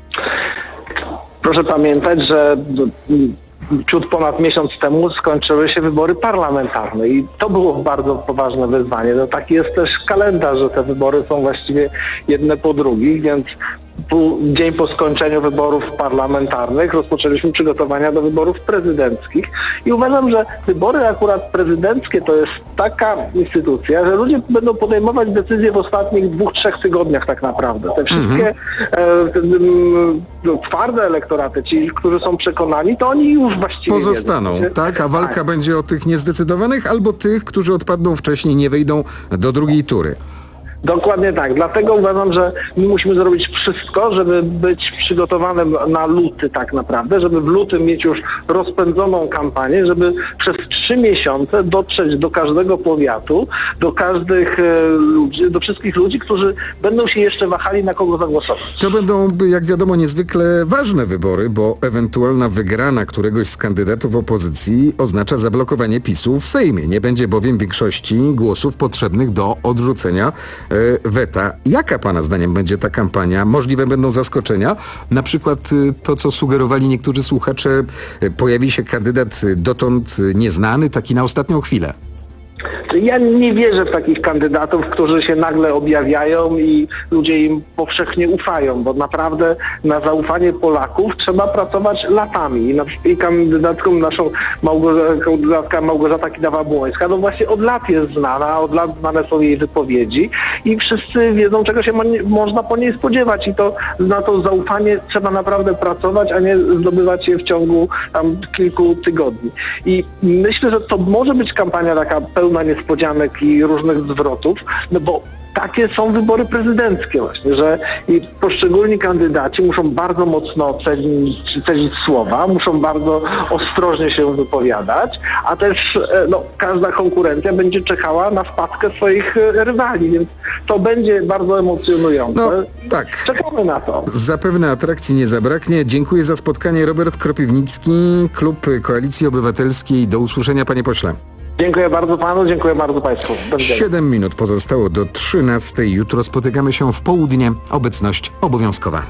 Proszę pamiętać, że ciut ponad miesiąc temu skończyły się wybory parlamentarne i to było bardzo poważne wyzwanie. No taki jest też kalendarz, że te wybory są właściwie jedne po drugich, więc dzień po skończeniu wyborów parlamentarnych rozpoczęliśmy przygotowania do wyborów prezydenckich i uważam, że wybory akurat prezydenckie to jest taka instytucja, że ludzie będą podejmować decyzje w ostatnich dwóch, trzech tygodniach tak naprawdę. Te wszystkie mm-hmm. e, e, twarde elektoraty, ci, którzy są przekonani, to oni już właściwie pozostaną, wiedzą. Tak? A walka tak. będzie o tych niezdecydowanych albo tych, którzy odpadną wcześniej, nie wejdą do drugiej tury. Dokładnie tak. Dlatego uważam, że my musimy zrobić wszystko, żeby być przygotowanym na luty tak naprawdę, żeby w lutym mieć już rozpędzoną kampanię, żeby przez trzy miesiące dotrzeć do każdego powiatu, do każdych e, ludzi, do wszystkich ludzi, którzy będą się jeszcze wahali, na kogo zagłosować. To będą, jak wiadomo, niezwykle ważne wybory, bo ewentualna wygrana któregoś z kandydatów opozycji oznacza zablokowanie PiSu w Sejmie. Nie będzie bowiem większości głosów potrzebnych do odrzucenia weta. Jaka pana zdaniem będzie ta kampania? Możliwe będą zaskoczenia? Na przykład to, co sugerowali niektórzy słuchacze, pojawi się kandydat dotąd nieznany, taki na ostatnią chwilę. Ja nie wierzę w takich kandydatów, którzy się nagle objawiają i ludzie im powszechnie ufają, bo naprawdę na zaufanie Polaków trzeba pracować latami. I, na, i kandydatką naszą Małgorzata, kandydatka Małgorzata Kidawa-Błońska no właśnie od lat jest znana, od lat znane są jej wypowiedzi i wszyscy wiedzą, czego się mo- można po niej spodziewać i to na to zaufanie trzeba naprawdę pracować, a nie zdobywać je w ciągu tam kilku tygodni. I myślę, że to może być kampania taka pełna niespodzianek i różnych zwrotów, no bo takie są wybory prezydenckie właśnie, że i poszczególni kandydaci muszą bardzo mocno cenić, cenić słowa, muszą bardzo ostrożnie się wypowiadać, a też no, każda konkurencja będzie czekała na wpadkę swoich rywali, więc to będzie bardzo emocjonujące. No, tak. Czekamy na to. Zapewne atrakcji nie zabraknie. Dziękuję za spotkanie. Robert Kropiwnicki, Klub Koalicji Obywatelskiej. Do usłyszenia, panie pośle. Dziękuję bardzo panu, dziękuję bardzo państwu. Siedem minut pozostało do trzynastej. Jutro spotykamy się w południe. Obecność obowiązkowa.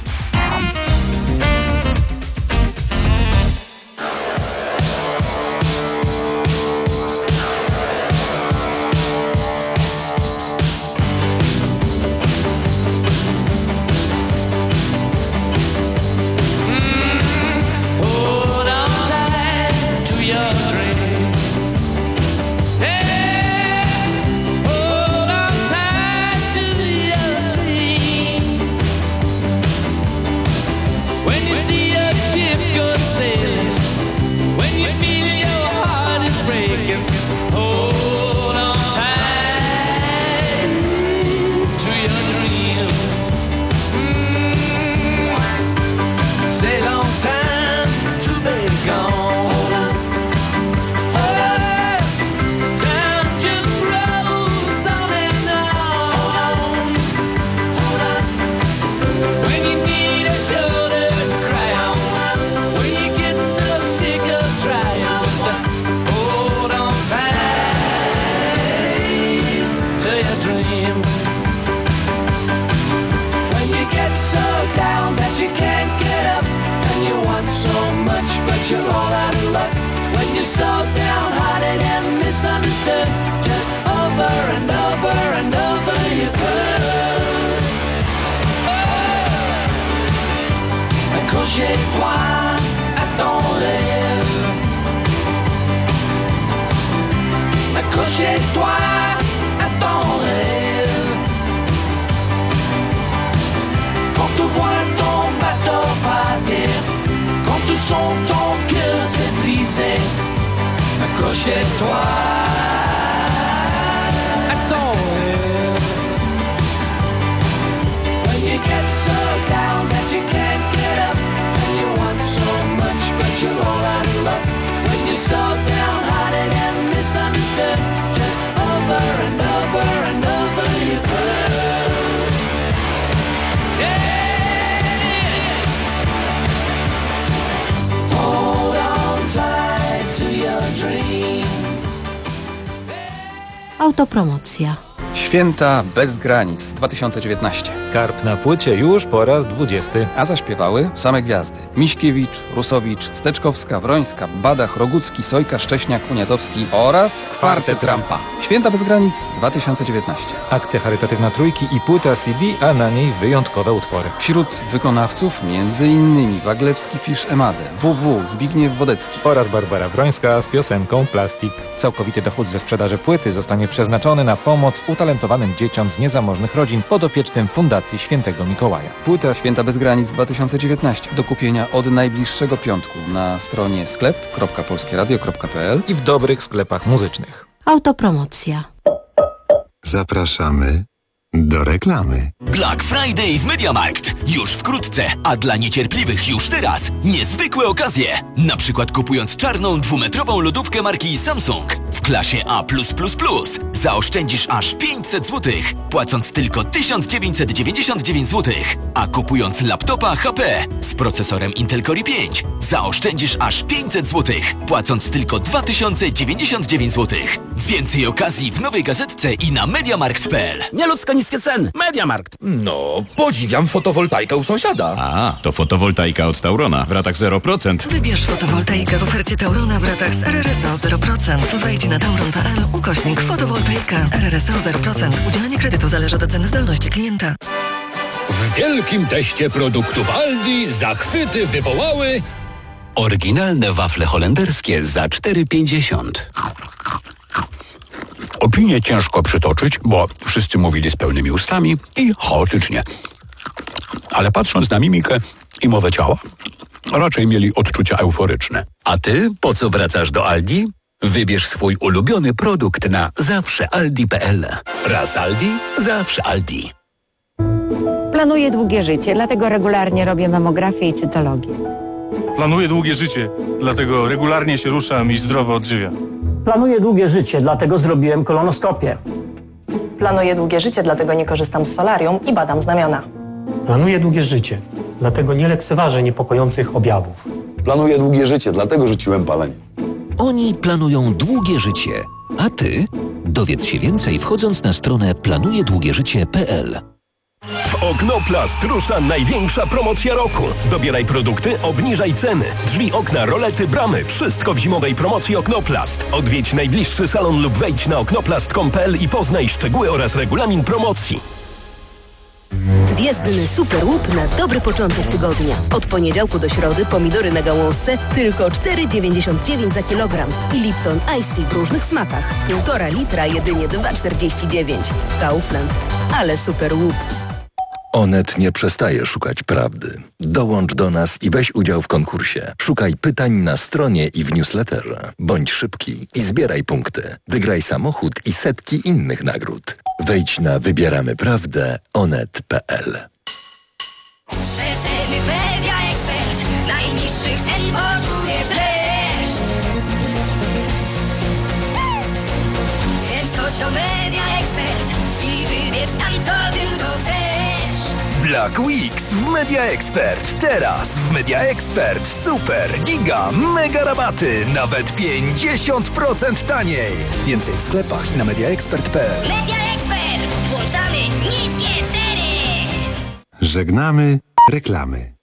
Accrochez-toi à ton rêve. Accrochez-toi à ton rêve. Quand tu vois ton bateau par terre, quand tu sens ton cœur s'est brisé, accrochez-toi à ton rêve. When you get so down that you can't get up, and you want so much but you're all out of luck, when you start downhearted and misunderstood, just over and over and over you put. Yeah. Hold on tight to your dream. Autopromocja. Święta bez granic dwa tysiące dziewiętnaście. Karp na płycie już po raz dwudziesty. A zaśpiewały same gwiazdy. Miśkiewicz, Rusowicz, Steczkowska, Wrońska, Badach, Rogucki, Sojka, Szcześniak, Poniatowski oraz Kwartet Rampa. Święta bez granic dwa tysiące dziewiętnaście. Akcja charytatywna Trójki i płyta C D, a na niej wyjątkowe utwory. Wśród wykonawców między innymi Waglewski, Fisz Emadę, W W, Zbigniew Wodecki oraz Barbara Wrońska z piosenką Plastik. Całkowity dochód ze sprzedaży płyty zostanie przeznaczony na pomoc utalentowanym dzieciom z niezamożnych rodzin podopiecznym Fundacji Świętego Mikołaja. Płyta Święta bez granic dwa tysiące dziewiętnaście do kupienia od najbliższego piątku na stronie sklep kropka polskie radio kropka p l i w dobrych sklepach muzycznych. Autopromocja. Zapraszamy do reklamy. Black Friday w MediaMarkt. Już wkrótce, a dla niecierpliwych już teraz niezwykłe okazje. Na przykład kupując czarną dwumetrową lodówkę marki Samsung w klasie A plus plus plus zaoszczędzisz aż pięćset złotych, płacąc tylko tysiąc dziewięćset dziewięćdziesiąt dziewięć złotych. A kupując laptopa H P z procesorem Intel Core i pięć zaoszczędzisz aż pięćset złotych, płacąc tylko dwa tysiące dziewięćdziesiąt dziewięć złotych. Więcej okazji w nowej gazetce i na mediamarkt kropka p l. Nieludzko niskie ceny. Mediamarkt. No, podziwiam fotowoltaikę u sąsiada. A, to fotowoltaika od Taurona w ratach zero procent. Wybierz fotowoltaikę w ofercie Taurona w ratach z R R S O zero procent. Wejdź na tauron kropka p l ukośnik fotowoltaika. R R S O zero procent. Udzielenie kredytu zależy od oceny zdolności klienta. W wielkim teście produktów Aldi zachwyty wywołały oryginalne wafle holenderskie za cztery pięćdziesiąt. Opinię ciężko przytoczyć, bo wszyscy mówili z pełnymi ustami i chaotycznie. Ale patrząc na mimikę i mowę ciała, raczej mieli odczucia euforyczne. A ty po co wracasz do Aldi? Wybierz swój ulubiony produkt na zawsze aldi kropka p l. Raz Aldi, zawsze Aldi. Planuję długie życie, dlatego regularnie robię mamografię i cytologię. Planuję długie życie, dlatego regularnie się ruszam i zdrowo odżywiam. Planuję długie życie, dlatego zrobiłem kolonoskopię. Planuję długie życie, dlatego nie korzystam z solarium i badam znamiona. Planuję długie życie, dlatego nie lekceważę niepokojących objawów. Planuję długie życie, dlatego rzuciłem palenie. Oni planują długie życie, a ty dowiedz się więcej wchodząc na stronę planuje długie życie kropka p l. W Oknoplast rusza największa promocja roku. Dobieraj produkty, obniżaj ceny. Drzwi, okna, rolety, bramy. Wszystko w zimowej promocji Oknoplast. Odwiedź najbliższy salon lub wejdź na oknoplast kropka p l i poznaj szczegóły oraz regulamin promocji. Gwiezdny super łup na dobry początek tygodnia. Od poniedziałku do środy pomidory na gałązce tylko cztery dziewięćdziesiąt dziewięć za kilogram. I Lipton Ice Tea w różnych smakach. Półtora litra jedynie dwa czterdzieści dziewięć. Kaufland. Ale super łup. Onet nie przestaje szukać prawdy. Dołącz do nas i weź udział w konkursie. Szukaj pytań na stronie i w newsletterze. Bądź szybki i zbieraj punkty. Wygraj samochód i setki innych nagród. Wejdź na wybieramy prawdę onet kropka p l. Przeceny Media Expert. Najniższych cen poczujesz dreszcz. Więc chodź do Media Expert i wybierz tam, co tylko chcesz. Black Weeks w Media Expert. Teraz w Media Expert super, giga, mega rabaty. Nawet pięćdziesiąt procent taniej. Więcej w sklepach i na media expert kropka p l. Media Expert. Włączamy niskie ceny. Żegnamy reklamy.